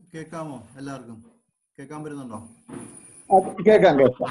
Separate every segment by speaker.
Speaker 1: കേൾക്കാമോ? എല്ലാവർക്കും കേൾക്കാൻ പറ്റുന്നുണ്ടോ?
Speaker 2: കേൾക്കാം കേൾക്കാം.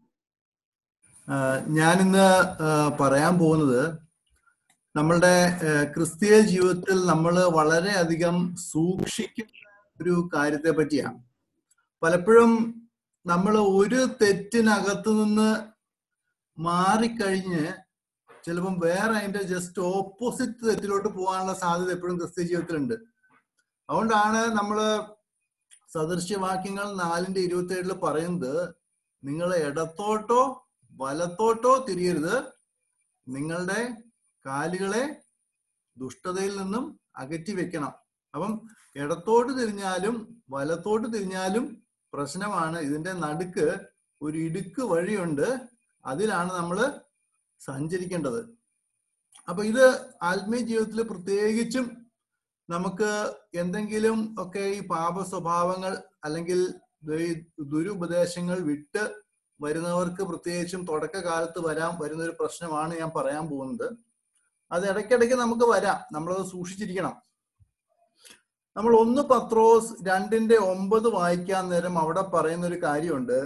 Speaker 1: ഞാനിന്ന് പറയാൻ പോകുന്നത് നമ്മളുടെ ക്രിസ്തീയ ജീവിതത്തിൽ നമ്മൾ വളരെയധികം സൂക്ഷിക്കുന്ന ഒരു കാര്യത്തെ പറ്റിയാണ്. പലപ്പോഴും നമ്മൾ ഒരു തെറ്റിനകത്ത് നിന്ന് മാറിക്കഴിഞ്ഞ് ചിലപ്പം വേറെ അതിന്റെ ജസ്റ്റ് ഓപ്പോസിറ്റ് തെറ്റിലോട്ട് പോകാനുള്ള സാധ്യത എപ്പോഴും ക്രിസ്തീയ ജീവിതത്തിലുണ്ട്. അതുകൊണ്ടാണ് നമ്മള് സദൃശ്യവാക്യങ്ങൾ 4:27 പറയുന്നത്, നിങ്ങൾ ഇടത്തോട്ടോ വലത്തോട്ടോ തിരിയരുത്, നിങ്ങളുടെ കാലുകളെ ദുഷ്ടതയിൽ നിന്നും അകറ്റി വെക്കണം. അപ്പം ഇടത്തോട്ട് തിരിഞ്ഞാലും വലത്തോട്ട് തിരിഞ്ഞാലും പ്രശ്നമാണ്. ഇതിന്റെ നടുക്ക് ഒരു ഇടുക്ക് വഴിയുണ്ട്, അതിലാണ് നമ്മൾ സഞ്ചരിക്കേണ്ടത്. അപ്പൊ ഇത് ആത്മീയ ജീവിതത്തിൽ പ്രത്യേകിച്ചും നമുക്ക് എന്തെങ്കിലും ഒക്കെ ഈ പാപ സ്വഭാവങ്ങൾ അല്ലെങ്കിൽ ദുരുപദേശങ്ങൾ വിട്ട് വരുന്നവർക്ക് പ്രത്യേകിച്ചും തുടക്കകാലത്ത് വരുന്ന ഒരു പ്രശ്നമാണ് ഞാൻ പറയാൻ പോകുന്നത്. അത് ഇടയ്ക്കിടയ്ക്ക് നമുക്ക് വരാം, നമ്മളത് സൂക്ഷിച്ചിരിക്കണം. നമ്മൾ 1 പത്രോസ് 2:9 വായിക്കാൻ നേരം അവിടെ പറയുന്ന ഒരു കാര്യമുണ്ട്.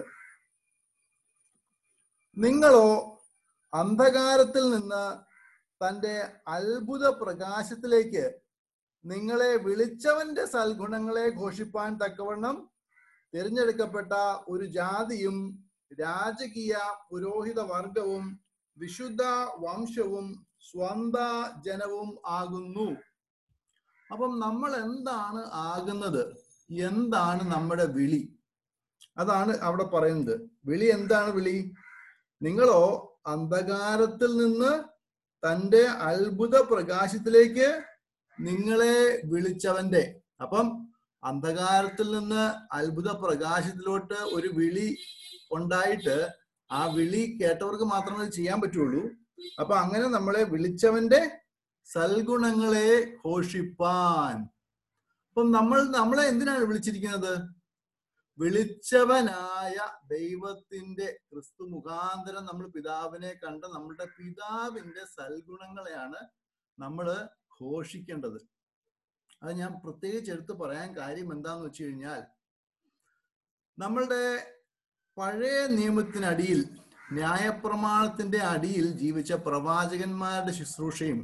Speaker 1: നിങ്ങളോ അന്ധകാരത്തിൽ നിന്ന് തൻ്റെ അത്ഭുത പ്രകാശത്തിലേക്ക് നിങ്ങളെ വിളിച്ചവന്റെ സൽഗുണങ്ങളെ ഘോഷിപ്പാൻ തക്കവണ്ണം തിരഞ്ഞെടുക്കപ്പെട്ട ഒരു ജാതിയും രാജകീയ പുരോഹിത വർഗവും വിശുദ്ധ വംശവും സ്വന്ത ജനവും ആകുന്നു. അപ്പം നമ്മൾ എന്താണ് ആകുന്നത്? എന്താണ് നമ്മുടെ വിളി? അതാണ് അവിടെ പറയുന്നത്. വിളി എന്താണ്? വിളി നിങ്ങളോ അന്ധകാരത്തിൽ നിന്ന് തൻ്റെ അത്ഭുത പ്രകാശത്തിലേക്ക് നിങ്ങളെ വിളിച്ചവന്റെ. അപ്പം അന്ധകാരത്തിൽ നിന്ന് അത്ഭുത പ്രകാശത്തിലോട്ട് ഒരു വിളി ഉണ്ടായിട്ട് ആ വിളി കേട്ടവർക്ക് മാത്രമേ ചെയ്യാൻ പറ്റുള്ളൂ. അപ്പൊ അങ്ങനെ നമ്മളെ വിളിച്ചവന്റെ സൽഗുണങ്ങളെ ഘോഷിപ്പാൻ. അപ്പം നമ്മളെ എന്തിനാണ് വിളിച്ചിരിക്കുന്നത്? വിളിച്ചവനായ ദൈവത്തിന്റെ ക്രിസ്തു മുഖാന്തരം നമ്മൾ പിതാവിനെ കണ്ട നമ്മളുടെ പിതാവിന്റെ സൽഗുണങ്ങളെയാണ് നമ്മൾ ഘോഷിക്കേണ്ടത്. അത് ഞാൻ പ്രത്യേകിച്ച് എടുത്ത് പറയാൻ കാര്യം എന്താന്ന് വെച്ച് കഴിഞ്ഞാൽ, നമ്മളുടെ പഴയ നിയമത്തിനടിയിൽ, ന്യായപ്രമാണത്തിന്റെ അടിയിൽ ജീവിച്ച പ്രവാചകന്മാരുടെ ശുശ്രൂഷയും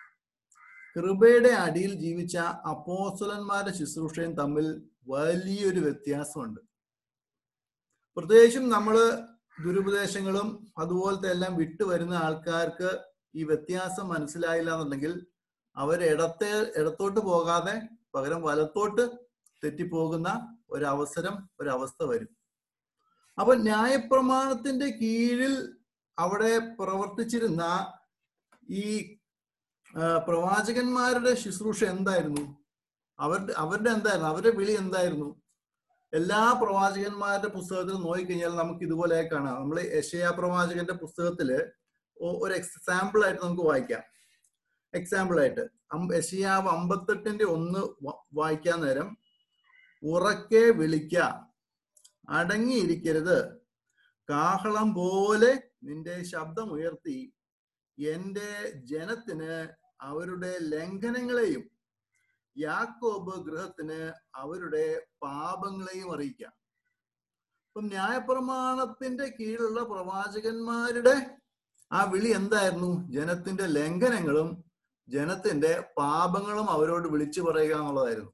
Speaker 1: കൃപയുടെ അടിയിൽ ജീവിച്ച അപ്പോസ്തലന്മാരുടെ ശുശ്രൂഷയും തമ്മിൽ വലിയൊരു വ്യത്യാസമുണ്ട്. പ്രത്യേകിച്ചും നമ്മള് ദുരുപദേശങ്ങളും അതുപോലത്തെ എല്ലാം വിട്ടുവരുന്ന ആൾക്കാർക്ക് ഈ വ്യത്യാസം മനസ്സിലായില്ല എന്നുണ്ടെങ്കിൽ അവർ ഇടത്തോട്ട് പോകാതെ പകരം വലത്തോട്ട് തെറ്റിപ്പോകുന്ന ഒരവസ്ഥ വരും. അപ്പൊ ന്യായപ്രമാണത്തിന്റെ കീഴിൽ അവിടെ പ്രവർത്തിച്ചിരുന്ന ഈ പ്രവാചകന്മാരുടെ ശുശ്രൂഷ എന്തായിരുന്നു? അവരുടെ എന്തായിരുന്നു? അവരുടെ വിളി എന്തായിരുന്നു? എല്ലാ പ്രവാചകന്മാരുടെ പുസ്തകത്തിൽ നോക്കിക്കഴിഞ്ഞാൽ നമുക്ക് ഇതുപോലെ കാണാം. നമ്മൾ യെശയ്യാ പ്രവാചകന്റെ പുസ്തകത്തില് ഒരു എക്സാമ്പിൾ ആയിട്ട് നമുക്ക് വായിക്കാം. എക്സാമ്പിൾ ആയിട്ട് യെശയ്യാവ് 58:1 വായിക്കാൻ നേരം, ഉറക്കെ വിളിക്ക, അടങ്ങിയിരിക്കരുത്, കാഹളം പോലെ നിന്റെ ശബ്ദം ഉയർത്തി എന്റെ ജനത്തിന് അവരുടെ ലംഘനങ്ങളെയും യാക്കോബ് ഗൃഹത്തിന് അവരുടെ പാപങ്ങളെയും അറിയിക്കാം. അപ്പം ന്യായപ്രമാണത്തിന്റെ കീഴിലുള്ള പ്രവാചകന്മാരുടെ ആ വിളി എന്തായിരുന്നു? ജനത്തിന്റെ ലംഘനങ്ങളും ജനത്തിന്റെ പാപങ്ങളും അവരോട് വിളിച്ചു പറയുക എന്നുള്ളതായിരുന്നു.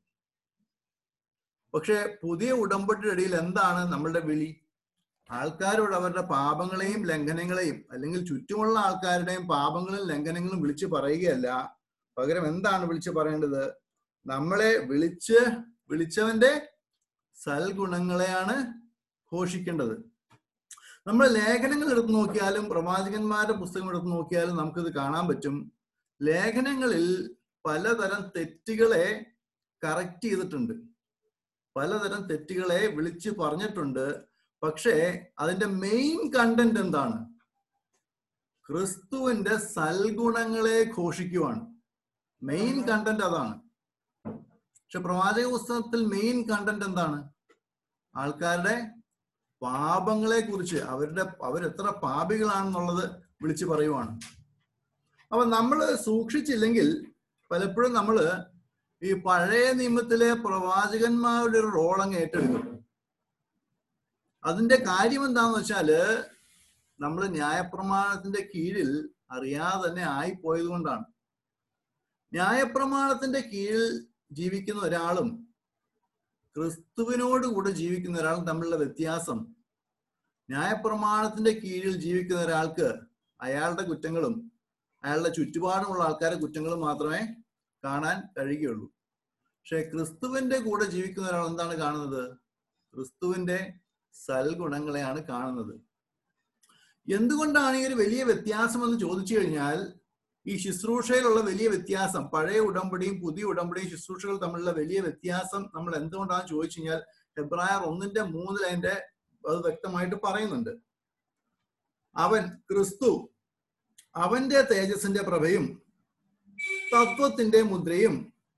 Speaker 1: പക്ഷെ പുതിയ ഉടമ്പടിയുടെ ഇടയിൽ എന്താണ് നമ്മളുടെ വിളി? ആൾക്കാരോട് അവരുടെ പാപങ്ങളെയും ലംഘനങ്ങളെയും അല്ലെങ്കിൽ ചുറ്റുമുള്ള ആൾക്കാരുടെയും പാപങ്ങളും ലംഘനങ്ങളും വിളിച്ചു പറയുകയല്ല. പകരം എന്താണ് വിളിച്ചു പറയേണ്ടത്? നമ്മളെ വിളിച്ചവന്റെ സൽഗുണങ്ങളെയാണ് ഘോഷിക്കേണ്ടത്. നമ്മൾ ലേഖനങ്ങൾ എടുത്തു നോക്കിയാലും പ്രവാചകന്മാരുടെ പുസ്തകം എടുത്തു നോക്കിയാലും നമുക്കിത് കാണാൻ പറ്റും. ലേഖനങ്ങളിൽ പലതരം തെറ്റുകളെ കറക്റ്റ് ചെയ്തിട്ടുണ്ട്, പലതരം തെറ്റുകളെ വിളിച്ചു പറഞ്ഞിട്ടുണ്ട്. പക്ഷേ അതിന്റെ മെയിൻ കണ്ടന്റ് എന്താണ്? ക്രിസ്തുവിന്റെ സൽഗുണങ്ങളെ ഘോഷിക്കുവാണ്. മെയിൻ കണ്ടന്റ് അതാണ്. പക്ഷെ പ്രവാചക പുസ്തകത്തിൽ മെയിൻ കണ്ടന്റ് എന്താണ്? ആൾക്കാരുടെ പാപങ്ങളെ കുറിച്ച്, അവരെത്ര പാപികളാണെന്നുള്ളത് വിളിച്ചു പറയുവാണ്. അപ്പൊ നമ്മൾ സൂക്ഷിച്ചില്ലെങ്കിൽ പലപ്പോഴും നമ്മൾ ഈ പഴയ നിയമത്തിലെ പ്രവാചകന്മാരുടെ ഒരു റോളങ്ങ് ഏറ്റെടുക്കും. അതിന്റെ കാര്യം എന്താന്ന് വെച്ചാല് നമ്മൾ ന്യായപ്രമാണത്തിന്റെ കീഴിൽ അറിയാതെ തന്നെ ആയിപ്പോയത് കൊണ്ടാണ്. ന്യായപ്രമാണത്തിന്റെ കീഴിൽ ജീവിക്കുന്ന ഒരാളും ക്രിസ്തുവിനോട് കൂടെ ജീവിക്കുന്ന ഒരാളും തമ്മിലുള്ള വ്യത്യാസം, ന്യായപ്രമാണത്തിന്റെ കീഴിൽ ജീവിക്കുന്ന ഒരാൾക്ക് അയാളുടെ കുറ്റങ്ങളും അയാളുടെ ചുറ്റുപാടുമുള്ള ആൾക്കാരുടെ കുറ്റങ്ങളും മാത്രമേ കാണാൻ കഴിയുകയുള്ളൂ. പക്ഷെ ക്രിസ്തുവിന്റെ കൂടെ ജീവിക്കുന്ന ഒരാൾ എന്താണ് കാണുന്നത്? ക്രിസ്തുവിന്റെ സൽഗുണങ്ങളെയാണ് കാണുന്നത്. എന്തുകൊണ്ടാണ് ഈ ഒരു വലിയ വ്യത്യാസം എന്ന് ചോദിച്ചു കഴിഞ്ഞാൽ, ഈ ശുശ്രൂഷയിലുള്ള വലിയ വ്യത്യാസം, പഴയ ഉടമ്പടിയും പുതിയ ഉടമ്പടിയും ശുശ്രൂഷകൾ തമ്മിലുള്ള വലിയ വ്യത്യാസം നമ്മൾ എന്തുകൊണ്ടാണെന്ന് ചോദിച്ചു കഴിഞ്ഞാൽ, ഹെബ്രായർ 1:3 അതിന്റെ അത് വ്യക്തമായിട്ട് പറയുന്നുണ്ട്. അവൻ ക്രിസ്തു അവന്റെ തേജസ്സിന്റെ പ്രഭയും തത്വത്തിന്റെ മുദ്രയും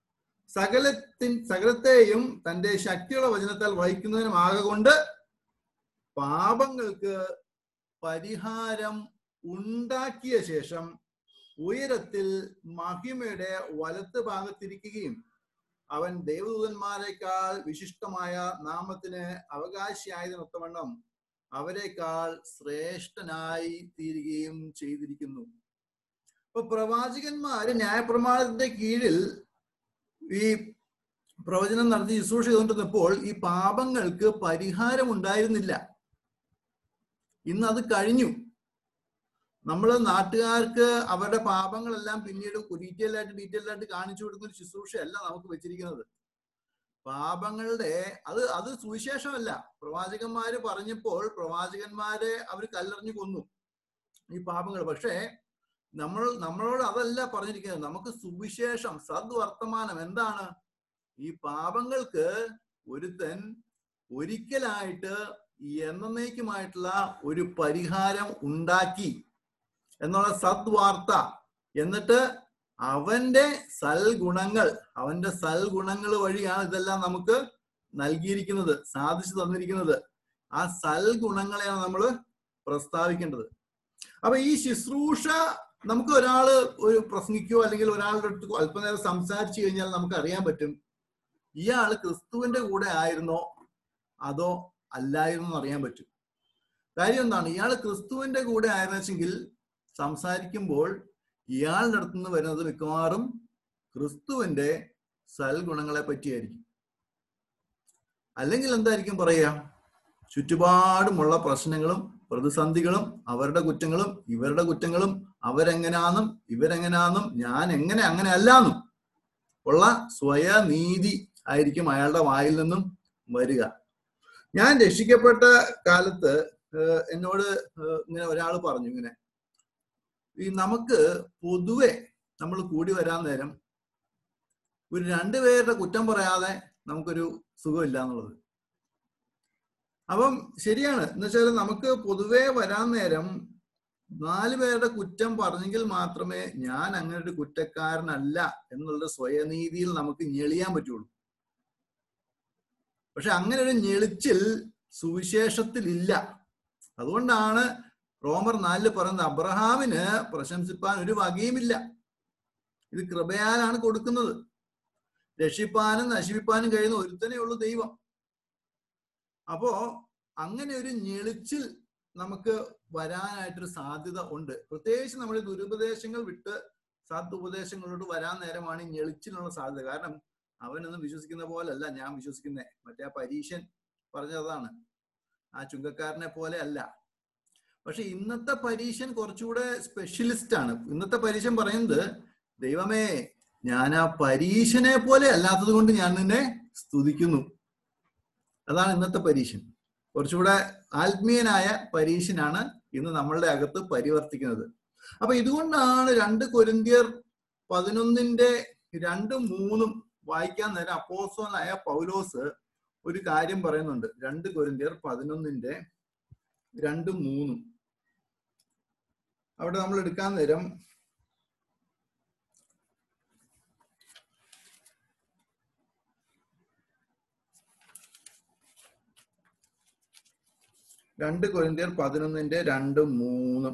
Speaker 1: സകലത്തെയും തന്റെ ശക്തിയുള്ള വചനത്താൽ വഹിക്കുന്നതിനുമാകൊണ്ട് പാപങ്ങൾക്ക് പരിഹാരം ഉണ്ടാക്കിയ ശേഷം ഉയരത്തിൽ മഹിമയുടെ വലത്ത് ഭാഗത്തിരിക്കുകയും അവൻ ദേവദൂതന്മാരെക്കാൾ വിശിഷ്ടമായ നാമത്തിന് അവകാശിയായതിനൊത്തവണ്ണം അവരെക്കാൾ ശ്രേഷ്ഠനായി തീരുകയും ചെയ്തിരിക്കുന്നു. അപ്പൊ പ്രവാചകന്മാര് ന്യായപ്രമാണത്തിന്റെ കീഴിൽ ഈ പ്രവചനം നടത്തി ശുശ്രൂഷ ചെയ്തുകൊണ്ടിരുന്നപ്പോൾ ഈ പാപങ്ങൾക്ക് പരിഹാരം ഉണ്ടായിരുന്നില്ല. ഇന്ന് അത് കഴിഞ്ഞു. നമ്മൾ നാട്ടുകാർക്ക് അവരുടെ പാപങ്ങളെല്ലാം പിന്നീട് ഡീറ്റെയിൽ ആയിട്ട് കാണിച്ചു കൊടുക്കുന്ന ഒരു ശുശ്രൂഷയല്ല നമുക്ക് വെച്ചിരിക്കുന്നത്. പാപങ്ങളുടെ അത് സുവിശേഷമല്ല. പ്രവാചകന്മാര് പറഞ്ഞപ്പോൾ പ്രവാചകന്മാരെ അവർ കല്ലെറിഞ്ഞു കൊന്നു ഈ പാപങ്ങൾ. പക്ഷേ നമ്മളോട് അതല്ല പറഞ്ഞിരിക്കുന്നത്. നമുക്ക് സുവിശേഷം, സദ്വർത്തമാനം എന്താണ്? ഈ പാപങ്ങൾക്ക് ഒരുത്തൻ ഒരിക്കലായിട്ട് എന്നേക്കുമായിട്ടുള്ള ഒരു പരിഹാരം ഉണ്ടാക്കി എന്നുള്ള സദ്വാർത്ത. എന്നിട്ട് അവന്റെ സൽഗുണങ്ങൾ വഴിയാണ് ഇതെല്ലാം നമുക്ക് നൽകിയിരിക്കുന്നത്, സാധിച്ചു തന്നിരിക്കുന്നത്. ആ സൽഗുണങ്ങളെയാണ് നമ്മൾ പ്രസ്താവിക്കേണ്ടത്. അപ്പൊ ഈ ശുശ്രൂഷ നമുക്ക് ഒരാള് ഒരു പ്രസംഗിക്കുകയോ അല്ലെങ്കിൽ ഒരാളുടെ അടുത്ത് അല്പനേരം സംസാരിച്ചു കഴിഞ്ഞാൽ നമുക്ക് അറിയാൻ പറ്റും ഇയാള് ക്രിസ്തുവിന്റെ കൂടെ ആയിരുന്നോ അതോ അല്ലായിരുന്നോ എന്ന് അറിയാൻ പറ്റും. കാര്യം എന്താണ്? ഇയാള് ക്രിസ്തുവിന്റെ കൂടെ ആയിരുന്നെങ്കിൽ സംസാരിക്കുമ്പോൾ ഇയാളുടെ അടുത്ത് നിന്ന് വരുന്നത് മിക്കവാറും ക്രിസ്തുവിന്റെ സൽഗുണങ്ങളെ പറ്റിയായിരിക്കും. അല്ലെങ്കിൽ എന്തായിരിക്കും പറയുക? ചുറ്റുപാടുമുള്ള പ്രശ്നങ്ങളും പ്രതിസന്ധികളും അവരുടെ കുറ്റങ്ങളും ഇവരുടെ കുറ്റങ്ങളും, അവരെങ്ങനാന്നും ഇവരെങ്ങനാന്നും ഞാൻ എങ്ങനെ അങ്ങനെ അല്ലാന്നും ഉള്ള സ്വയനീതി ആയിരിക്കും അയാളുടെ വായിൽ നിന്നും വരിക. ഞാൻ രക്ഷിക്കപ്പെട്ട കാലത്ത് എന്നോട് ഇങ്ങനെ ഒരാൾ പറഞ്ഞു, ഇങ്ങനെ ഈ നമുക്ക് പൊതുവെ നമ്മൾ കൂടി വരാൻ നേരം ഒരു 2 പേരുടെ കുറ്റം പറയാതെ നമുക്കൊരു സുഖമില്ല എന്നുള്ളത്. അപ്പം ശരിയാണ്. എന്ന് വെച്ചാൽ നമുക്ക് പൊതുവെ വരാൻ നേരം 4 പേരുടെ കുറ്റം പറഞ്ഞെങ്കിൽ മാത്രമേ ഞാൻ അങ്ങനെ ഒരു കുറ്റക്കാരനല്ല എന്നുള്ള സ്വയനീതിയിൽ നമുക്ക് ഞെളിയാൻ പറ്റുള്ളൂ. പക്ഷെ അങ്ങനെ ഒരു ഞെളിച്ചിൽ സുവിശേഷത്തിലില്ല. അതുകൊണ്ടാണ് റോമർ 4 പറയുന്നത് അബ്രഹാമിന് പ്രശംസിപ്പാൻ ഒരു വകയുമില്ല, ഇത് കൃപയാലാണ് കൊടുക്കുന്നത്, രക്ഷിപ്പാനും നശിപ്പിപ്പാനും കഴിയുന്ന ഒരുത്തനേ ഉള്ളൂ ദൈവം. അപ്പോ അങ്ങനെ ഒരു ഞെളിച്ചിൽ നമുക്ക് വരാനായിട്ടൊരു സാധ്യത ഉണ്ട്. പ്രത്യേകിച്ച് നമ്മൾ ദുരുപദേശങ്ങൾ വിട്ട് സദുപദേശങ്ങളോട് വരാൻ നേരമാണ് ഈ ഞെളിച്ചിലുള്ള സാധ്യത. കാരണം അവനൊന്നും വിശ്വസിക്കുന്ന പോലല്ല ഞാൻ വിശ്വസിക്കുന്നേ. മറ്റേ ആ പരീശൻ പറഞ്ഞതാണ്, ആ ചുങ്കക്കാരനെ പോലെ അല്ല. പക്ഷെ ഇന്നത്തെ പരീശൻ കുറച്ചുകൂടെ സ്പെഷ്യലിസ്റ്റ് ആണ്. ഇന്നത്തെ പരീശൻ പറയുന്നത്, ദൈവമേ ഞാൻ ആ പരീശനെ പോലെ അല്ലാത്തത് കൊണ്ട് ഞാൻ നിന്നെ സ്തുതിക്കുന്നു. അതാണ് ഇന്നത്തെ പരീശൻ. കുറച്ചുകൂടെ ആത്മീയനായ പരീശനാണ് ഇന്ന് നമ്മളുടെ അകത്ത് പരിവർത്തിക്കുന്നത്. അപ്പൊ ഇതുകൊണ്ടാണ് 2 കൊരിന്ത്യർ 11:2-3 വായിക്കാൻ നേരം അപ്പോസ്തലനായ പൗലോസ് ഒരു കാര്യം പറയുന്നുണ്ട്. 2 കൊരിന്ത്യർ 11:2-3 അവിടെ നമ്മൾ എടുക്കാൻ നേരം 2 കൊരിന്ത്യർ 11:2-3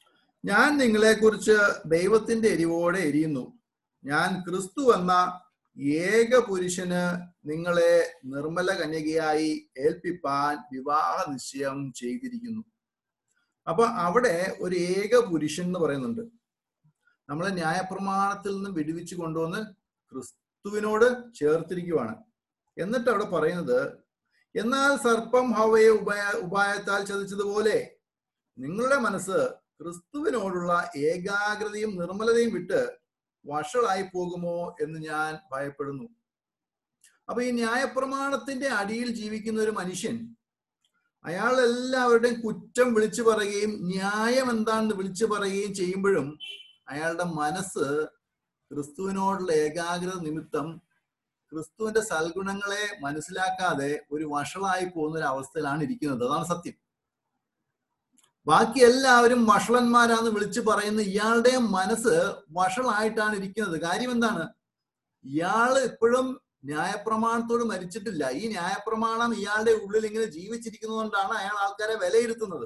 Speaker 1: ഞാൻ നിങ്ങളെക്കുറിച്ച് ദൈവത്തിന്റെ എരിവോടെ എരിയുന്നു. ഞാൻ ക്രിസ്തു എന്ന ഏക പുരുഷന് നിങ്ങളെ നിർമ്മല കന്യകയായി ഏൽപ്പിപ്പാൻ വിവാഹ നിശ്ചയം ചെയ്തിരിക്കുന്നു. അപ്പൊ അവിടെ ഒരു ഏക പുരുഷൻ എന്ന് പറയുന്നുണ്ട്. നമ്മളെ ന്യായപ്രമാണത്തിൽ നിന്ന് വിടുവിച്ച് കൊണ്ടുവന്ന് ക്രിസ്തുവിനോട് ചേർത്തിരിക്കുവാണ്. എന്നിട്ട് അവിടെ പറയുന്നത്, എന്നാൽ സർപ്പം ഹവ്വയെ ഉപായത്താൽ ചതിച്ചതുപോലെ നിങ്ങളുടെ മനസ്സ് ക്രിസ്തുവിനോടുള്ള ഏകാഗ്രതയും നിർമ്മലതയും വിട്ട് വഷളായി പോകുമോ എന്ന് ഞാൻ ഭയപ്പെടുന്നു. അപ്പൊ ഈ ന്യായപ്രമാണത്തിന്റെ അടിയിൽ ജീവിക്കുന്ന ഒരു മനുഷ്യൻ, അയാൾ എല്ലാവരുടെയും കുറ്റം വിളിച്ചു പറയുകയും ന്യായം എന്താണെന്ന് വിളിച്ചു പറയുകയും ചെയ്യുമ്പോഴും അയാളുടെ മനസ്സ് ക്രിസ്തുവിനോടുള്ള ഏകാഗ്രത നിമിത്തം ക്രിസ്തുവിന്റെ സൽഗുണങ്ങളെ മനസ്സിലാക്കാതെ ഒരു വഷളായി പോകുന്ന ഒരു അവസ്ഥയിലാണ് ഇരിക്കുന്നത്. അതാണ് സത്യം. ബാക്കി എല്ലാവരും വഷളന്മാരാന്ന് വിളിച്ചു പറയുന്ന ഇയാളുടെ മനസ്സ് വഷളായിട്ടാണ് ഇരിക്കുന്നത്. കാര്യം എന്താണ്? ഇയാള് ഇപ്പോഴും ന്യായപ്രമാണത്തോട് മരിച്ചിട്ടില്ല. ഈ ന്യായപ്രമാണം ഇയാളുടെ ഉള്ളിൽ ഇങ്ങനെ ജീവിച്ചിരിക്കുന്നതുകൊണ്ടാണ് അയാൾ ആൾക്കാരെ വിലയിരുത്തുന്നത്.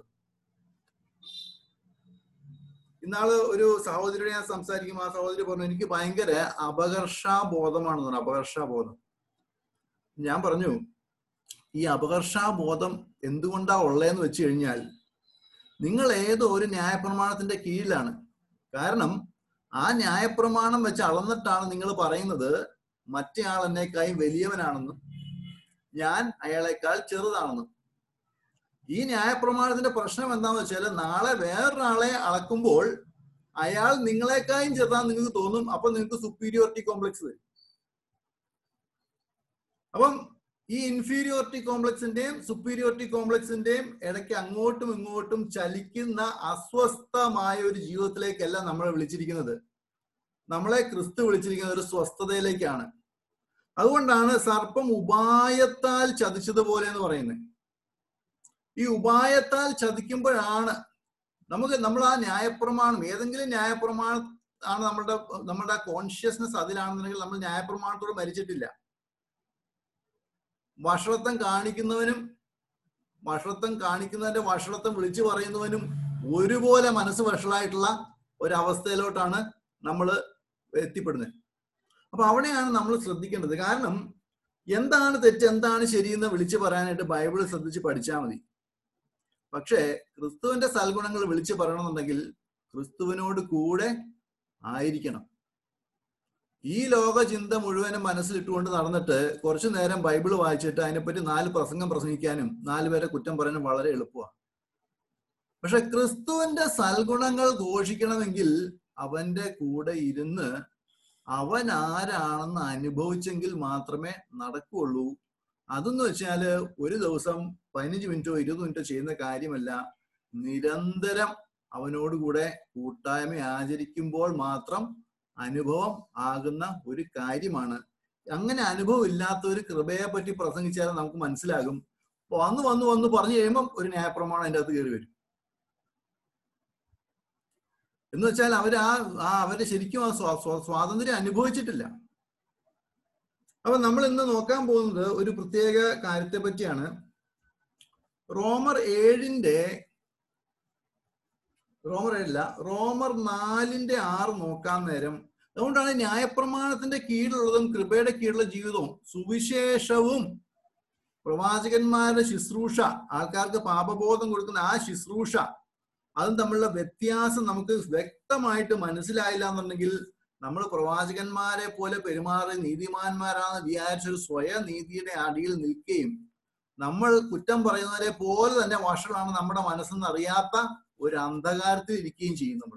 Speaker 1: ഇന്നാള് ഒരു സഹോദരിയോട് ഞാൻ സംസാരിക്കുമ്പോൾ ആ സഹോദരി പറഞ്ഞു, എനിക്ക് ഭയങ്കര അപകർഷാബോധമാണെന്ന് പറഞ്ഞു. അപകർഷാബോധം. ഞാൻ പറഞ്ഞു, ഈ അപകർഷാബോധം എന്തുകൊണ്ടാ ഉള്ളതെന്ന് വെച്ച് കഴിഞ്ഞാൽ, നിങ്ങൾ ഏതോ ഒരു ന്യായപ്രമാണത്തിന്റെ കീഴിലാണ്. കാരണം ആ ന്യായപ്രമാണം വെച്ച് അളന്നിട്ടാണ് നിങ്ങൾ പറയുന്നത് മറ്റേ ആൾ എന്നേക്കായി വലിയവനാണെന്നും ഞാൻ അയാളെക്കാൾ ചെറുതാണെന്നും. ഈ ന്യായപ്രമാണത്തിന്റെ പ്രശ്നം എന്താണെന്ന് വെച്ചാൽ, നാളെ വേറൊരാളെ അളക്കുമ്പോൾ അയാൾ നിങ്ങളെക്കായും ചെറുതാന്ന് നിങ്ങൾക്ക് തോന്നും. അപ്പൊ നിങ്ങൾക്ക് സുപ്പീരിയോറിറ്റി കോംപ്ലക്സ് വരും. അപ്പം ഈ ഇൻഫീരിയോറിറ്റി കോംപ്ലക്സിന്റെയും സുപ്പീരിയോറിറ്റി കോംപ്ലക്സിന്റെയും ഇടയ്ക്ക് അങ്ങോട്ടും ഇങ്ങോട്ടും ചലിക്കുന്ന അസ്വസ്ഥമായ ഒരു ജീവിതത്തിലേക്കല്ല നമ്മളെ വിളിച്ചിരിക്കുന്നത്. നമ്മളെ ക്രിസ്തു വിളിച്ചിരിക്കുന്ന ഒരു സ്വസ്ഥതയിലേക്കാണ്. അതുകൊണ്ടാണ് സർപ്പം ഉപായത്താൽ ചതിച്ചതുപോലെ എന്ന് പറയുന്നത്. ഈ ഉപായത്താൽ ചതിക്കുമ്പോഴാണ് നമ്മൾ ആ ന്യായപ്രമാണം, ഏതെങ്കിലും ന്യായപ്രമാണം ആണ് നമ്മളുടെ കോൺഷ്യസ്നെസ് അതിലാണെന്നുണ്ടെങ്കിൽ നമ്മൾ ന്യായപ്രമാണത്തോട് മരിച്ചിട്ടില്ല. വഷളത്വം കാണിക്കുന്നതിന്റെ വഷളത്വം വിളിച്ചു പറയുന്നവനും ഒരുപോലെ മനസ്സ് വഷളായിട്ടുള്ള ഒരവസ്ഥയിലോട്ടാണ് നമ്മൾ എത്തിപ്പെടുന്നത്. അപ്പൊ അവിടെയാണ് നമ്മൾ ശ്രദ്ധിക്കേണ്ടത്. കാരണം എന്താണ് തെറ്റ് എന്താണ് ശരിയെന്ന് വിളിച്ചു പറയാനായിട്ട് ബൈബിൾ ശ്രദ്ധിച്ച് പഠിച്ചാൽ മതി. പക്ഷേ ക്രിസ്തുവിന്റെ സൽഗുണങ്ങൾ വിളിച്ചു പറയണമെന്നുണ്ടെങ്കിൽ ക്രിസ്തുവിനോട് കൂടെ ആയിരിക്കണം. ഈ ലോക ചിന്ത മുഴുവനും മനസ്സിലിട്ടുകൊണ്ട് നടന്നിട്ട് കുറച്ചു നേരം ബൈബിൾ വായിച്ചിട്ട് അതിനെപ്പറ്റി 4 പ്രസംഗം പ്രസംഗിക്കാനും 4 പേരെ കുറ്റം പറയാനും വളരെ എളുപ്പമാണ്. പക്ഷെ ക്രിസ്തുവിന്റെ സൽഗുണങ്ങൾ ഘോഷിക്കണമെങ്കിൽ അവന്റെ കൂടെ ഇരുന്ന് അവൻ ആരാണെന്ന് അനുഭവിച്ചെങ്കിൽ മാത്രമേ നടക്കുകയുള്ളൂ. അതെന്ന് വെച്ചാല് ഒരു ദിവസം 15 മിനിറ്റോ 20 മിനിറ്റോ ചെയ്യുന്ന കാര്യമല്ല. നിരന്തരം അവനോടുകൂടെ കൂട്ടായ്മ ആചരിക്കുമ്പോൾ മാത്രം അനുഭവം ആകുന്ന ഒരു കാര്യമാണ്. അങ്ങനെ അനുഭവം ഇല്ലാത്ത ഒരു കൃപയെ പറ്റി പ്രസംഗിച്ചാൽ നമുക്ക് മനസ്സിലാകും. വന്ന് പറഞ്ഞു കഴിയുമ്പം ഒരു ന്യായപ്രമാണം അതിൻ്റെ അകത്ത് കയറി വരും. എന്ന് വെച്ചാൽ അവര് ശരിക്കും ആ സ്വാതന്ത്ര്യം അനുഭവിച്ചിട്ടില്ല. അപ്പൊ നമ്മൾ ഇന്ന് നോക്കാൻ പോകുന്നത് ഒരു പ്രത്യേക കാര്യത്തെ പറ്റിയാണ്. റോമർ 4:6 നോക്കാൻ നേരം, അതുകൊണ്ടാണ് ന്യായപ്രമാണത്തിന്റെ കീഴിലുള്ളതും കൃപയുടെ കീഴിലുള്ള ജീവിതവും സുവിശേഷവും പ്രവാചകന്മാരുടെ ശുശ്രൂഷ, ആൾക്കാർക്ക് പാപബോധം കൊടുക്കുന്ന ആ ശുശ്രൂഷ, അതും തമ്മിലുള്ള വ്യത്യാസം നമുക്ക് വ്യക്തമായിട്ട് മനസ്സിലായില്ല എന്നുണ്ടെങ്കിൽ നമ്മൾ പ്രവാചകന്മാരെ പോലെ പെരുമാറി നീതിമാന്മാരാണെന്ന് വിചാരിച്ചൊരു സ്വയം നീതിയുടെ അടിയിൽ നിൽക്കുകയും നമ്മൾ കുറ്റം പറയുന്നവരെ പോലെ തന്നെ വഷളാണ് നമ്മുടെ മനസ്സെന്ന് അറിയാത്ത ഒരു അന്ധകാരത്തിൽ ഇരിക്കുകയും ചെയ്യും നമ്മൾ.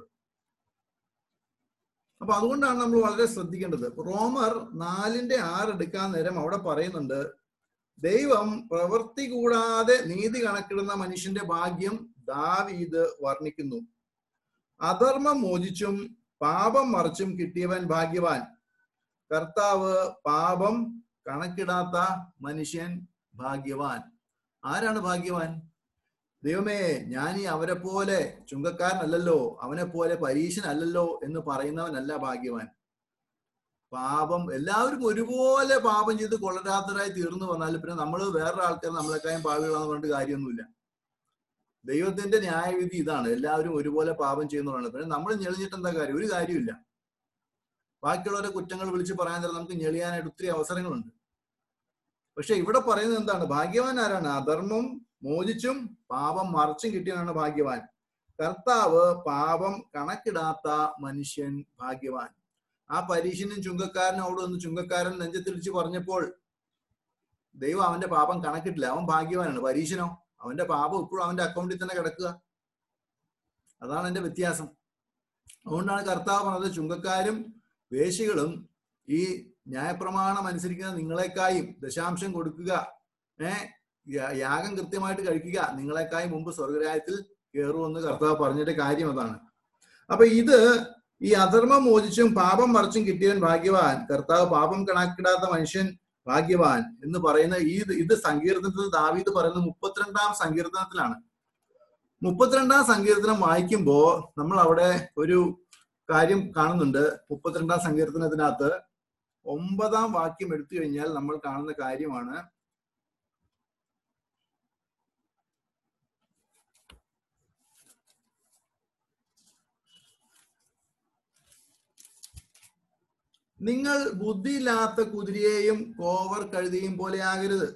Speaker 1: അപ്പൊ അതുകൊണ്ടാണ് നമ്മൾ വളരെ ശ്രദ്ധിക്കേണ്ടത്. റോമർ 4:6 എടുക്കാൻ നേരം അവിടെ പറയുന്നുണ്ട്, ദൈവം പ്രവൃത്തി കൂടാതെ നീതി കണക്കിടുന്ന മനുഷ്യന്റെ ഭാഗ്യം ദാവീദ് വർണ്ണിക്കുന്നു. അധർമ്മം മോചിച്ചും പാപം മറിച്ചും കിട്ടിയവൻ ഭാഗ്യവാൻ. കർത്താവ് പാപം കണക്കിടാത്ത മനുഷ്യൻ ഭാഗ്യവാൻ. ആരാണ് ഭാഗ്യവാൻ? ദൈവമേ, ഞാൻ ഈ അവരെ പോലെ ചുങ്കക്കാരനല്ലല്ലോ, അവനെ പോലെ പരീശനല്ലല്ലോ എന്ന് പറയുന്നവനല്ല ഭാഗ്യവാൻ. പാപം എല്ലാവരും ഒരുപോലെ പാപം ചെയ്ത് കൊള്ളരാത്തരായി തീർന്നു വന്നാൽ പിന്നെ നമ്മൾ വേറൊരു ആൾക്കാർ നമ്മളെക്കായും പാപികളാന്ന് പറഞ്ഞിട്ട് കാര്യമൊന്നുമില്ല. ദൈവത്തിന്റെ ന്യായവിധി ഇതാണ്, എല്ലാവരും ഒരുപോലെ പാപം ചെയ്യുന്നതാണ്. പിന്നെ നമ്മൾ ഞെളിഞ്ഞിട്ട് എന്താ കാര്യം? ഒരു കാര്യമില്ല. ബാക്കിയുള്ളവരെ കുറ്റങ്ങൾ വിളിച്ച് പറയാൻ നേരം നമുക്ക് ഞെളിയാനായിട്ട് ഒത്തിരി അവസരങ്ങളുണ്ട്. പക്ഷെ ഇവിടെ പറയുന്നത് എന്താണ്? ഭാഗ്യവാൻ ആരാണ്? അധർമ്മം മോചിച്ചും പാപം മറച്ചും കിട്ടിയവനാണ് ഭാഗ്യവാൻ. കർത്താവ് പാപം കണക്കിടാത്ത മനുഷ്യൻ ഭാഗ്യവാൻ. ആ പരീശനും ചുങ്കക്കാരനും അവിടെ വന്ന് ചുങ്കക്കാരൻ നെഞ്ചത്തിടിച്ച് പറഞ്ഞപ്പോൾ ദൈവം അവന്റെ പാപം കണക്കിട്ടില്ല. അവൻ ഭാഗ്യവാനാണ്. പരീശനോ, അവന്റെ പാപം ഇപ്പോഴും അവന്റെ അക്കൗണ്ടിൽ തന്നെ കിടക്കുക. അതാണ് എന്റെ വ്യത്യാസം. അതുകൊണ്ടാണ് കർത്താവ് പറഞ്ഞത്, ചുങ്കക്കാരും വേശികളും ഈ ന്യായപ്രമാണം അനുസരിക്കുന്ന നിങ്ങളെക്കായും ദശാംശം കൊടുക്കുക, യാഗം കൃത്യമായിട്ട് കഴിക്കുക, നിങ്ങളെക്കായും മുമ്പ് സ്വർഗരാജ്യത്തിൽ കയറുമെന്ന് കർത്താവ് പറഞ്ഞിട്ട് കാര്യം അതാണ്. അപ്പൊ ഇത് ഈ അധർമ്മം മോചിച്ചും പാപം മറച്ചും കിട്ടിയവൻ ഭാഗ്യവാൻ, കർത്താവ് പാപം കണക്കിടാത്ത മനുഷ്യൻ ഭാഗ്യവാൻ എന്ന് പറയുന്ന ഇത് സങ്കീർത്തനത്തിൽ ദാവീദ് പറയുന്നത് 32-ാം സങ്കീർത്തനത്തിലാണ്. 32-ാം സങ്കീർത്തനം വായിക്കുമ്പോ നമ്മൾ അവിടെ ഒരു കാര്യം കാണുന്നുണ്ട്. 32-ാം സങ്കീർത്തനത്തിനകത്ത് 9-ാം വാക്യം എടുത്തു കഴിഞ്ഞാൽ നമ്മൾ കാണുന്ന കാര്യമാണ്. നിങ്ങൾ ബുദ്ധിയില്ലാത്ത കുതിരയെയും കോവർ കഴുതിയും പോലെ ആകരുത്.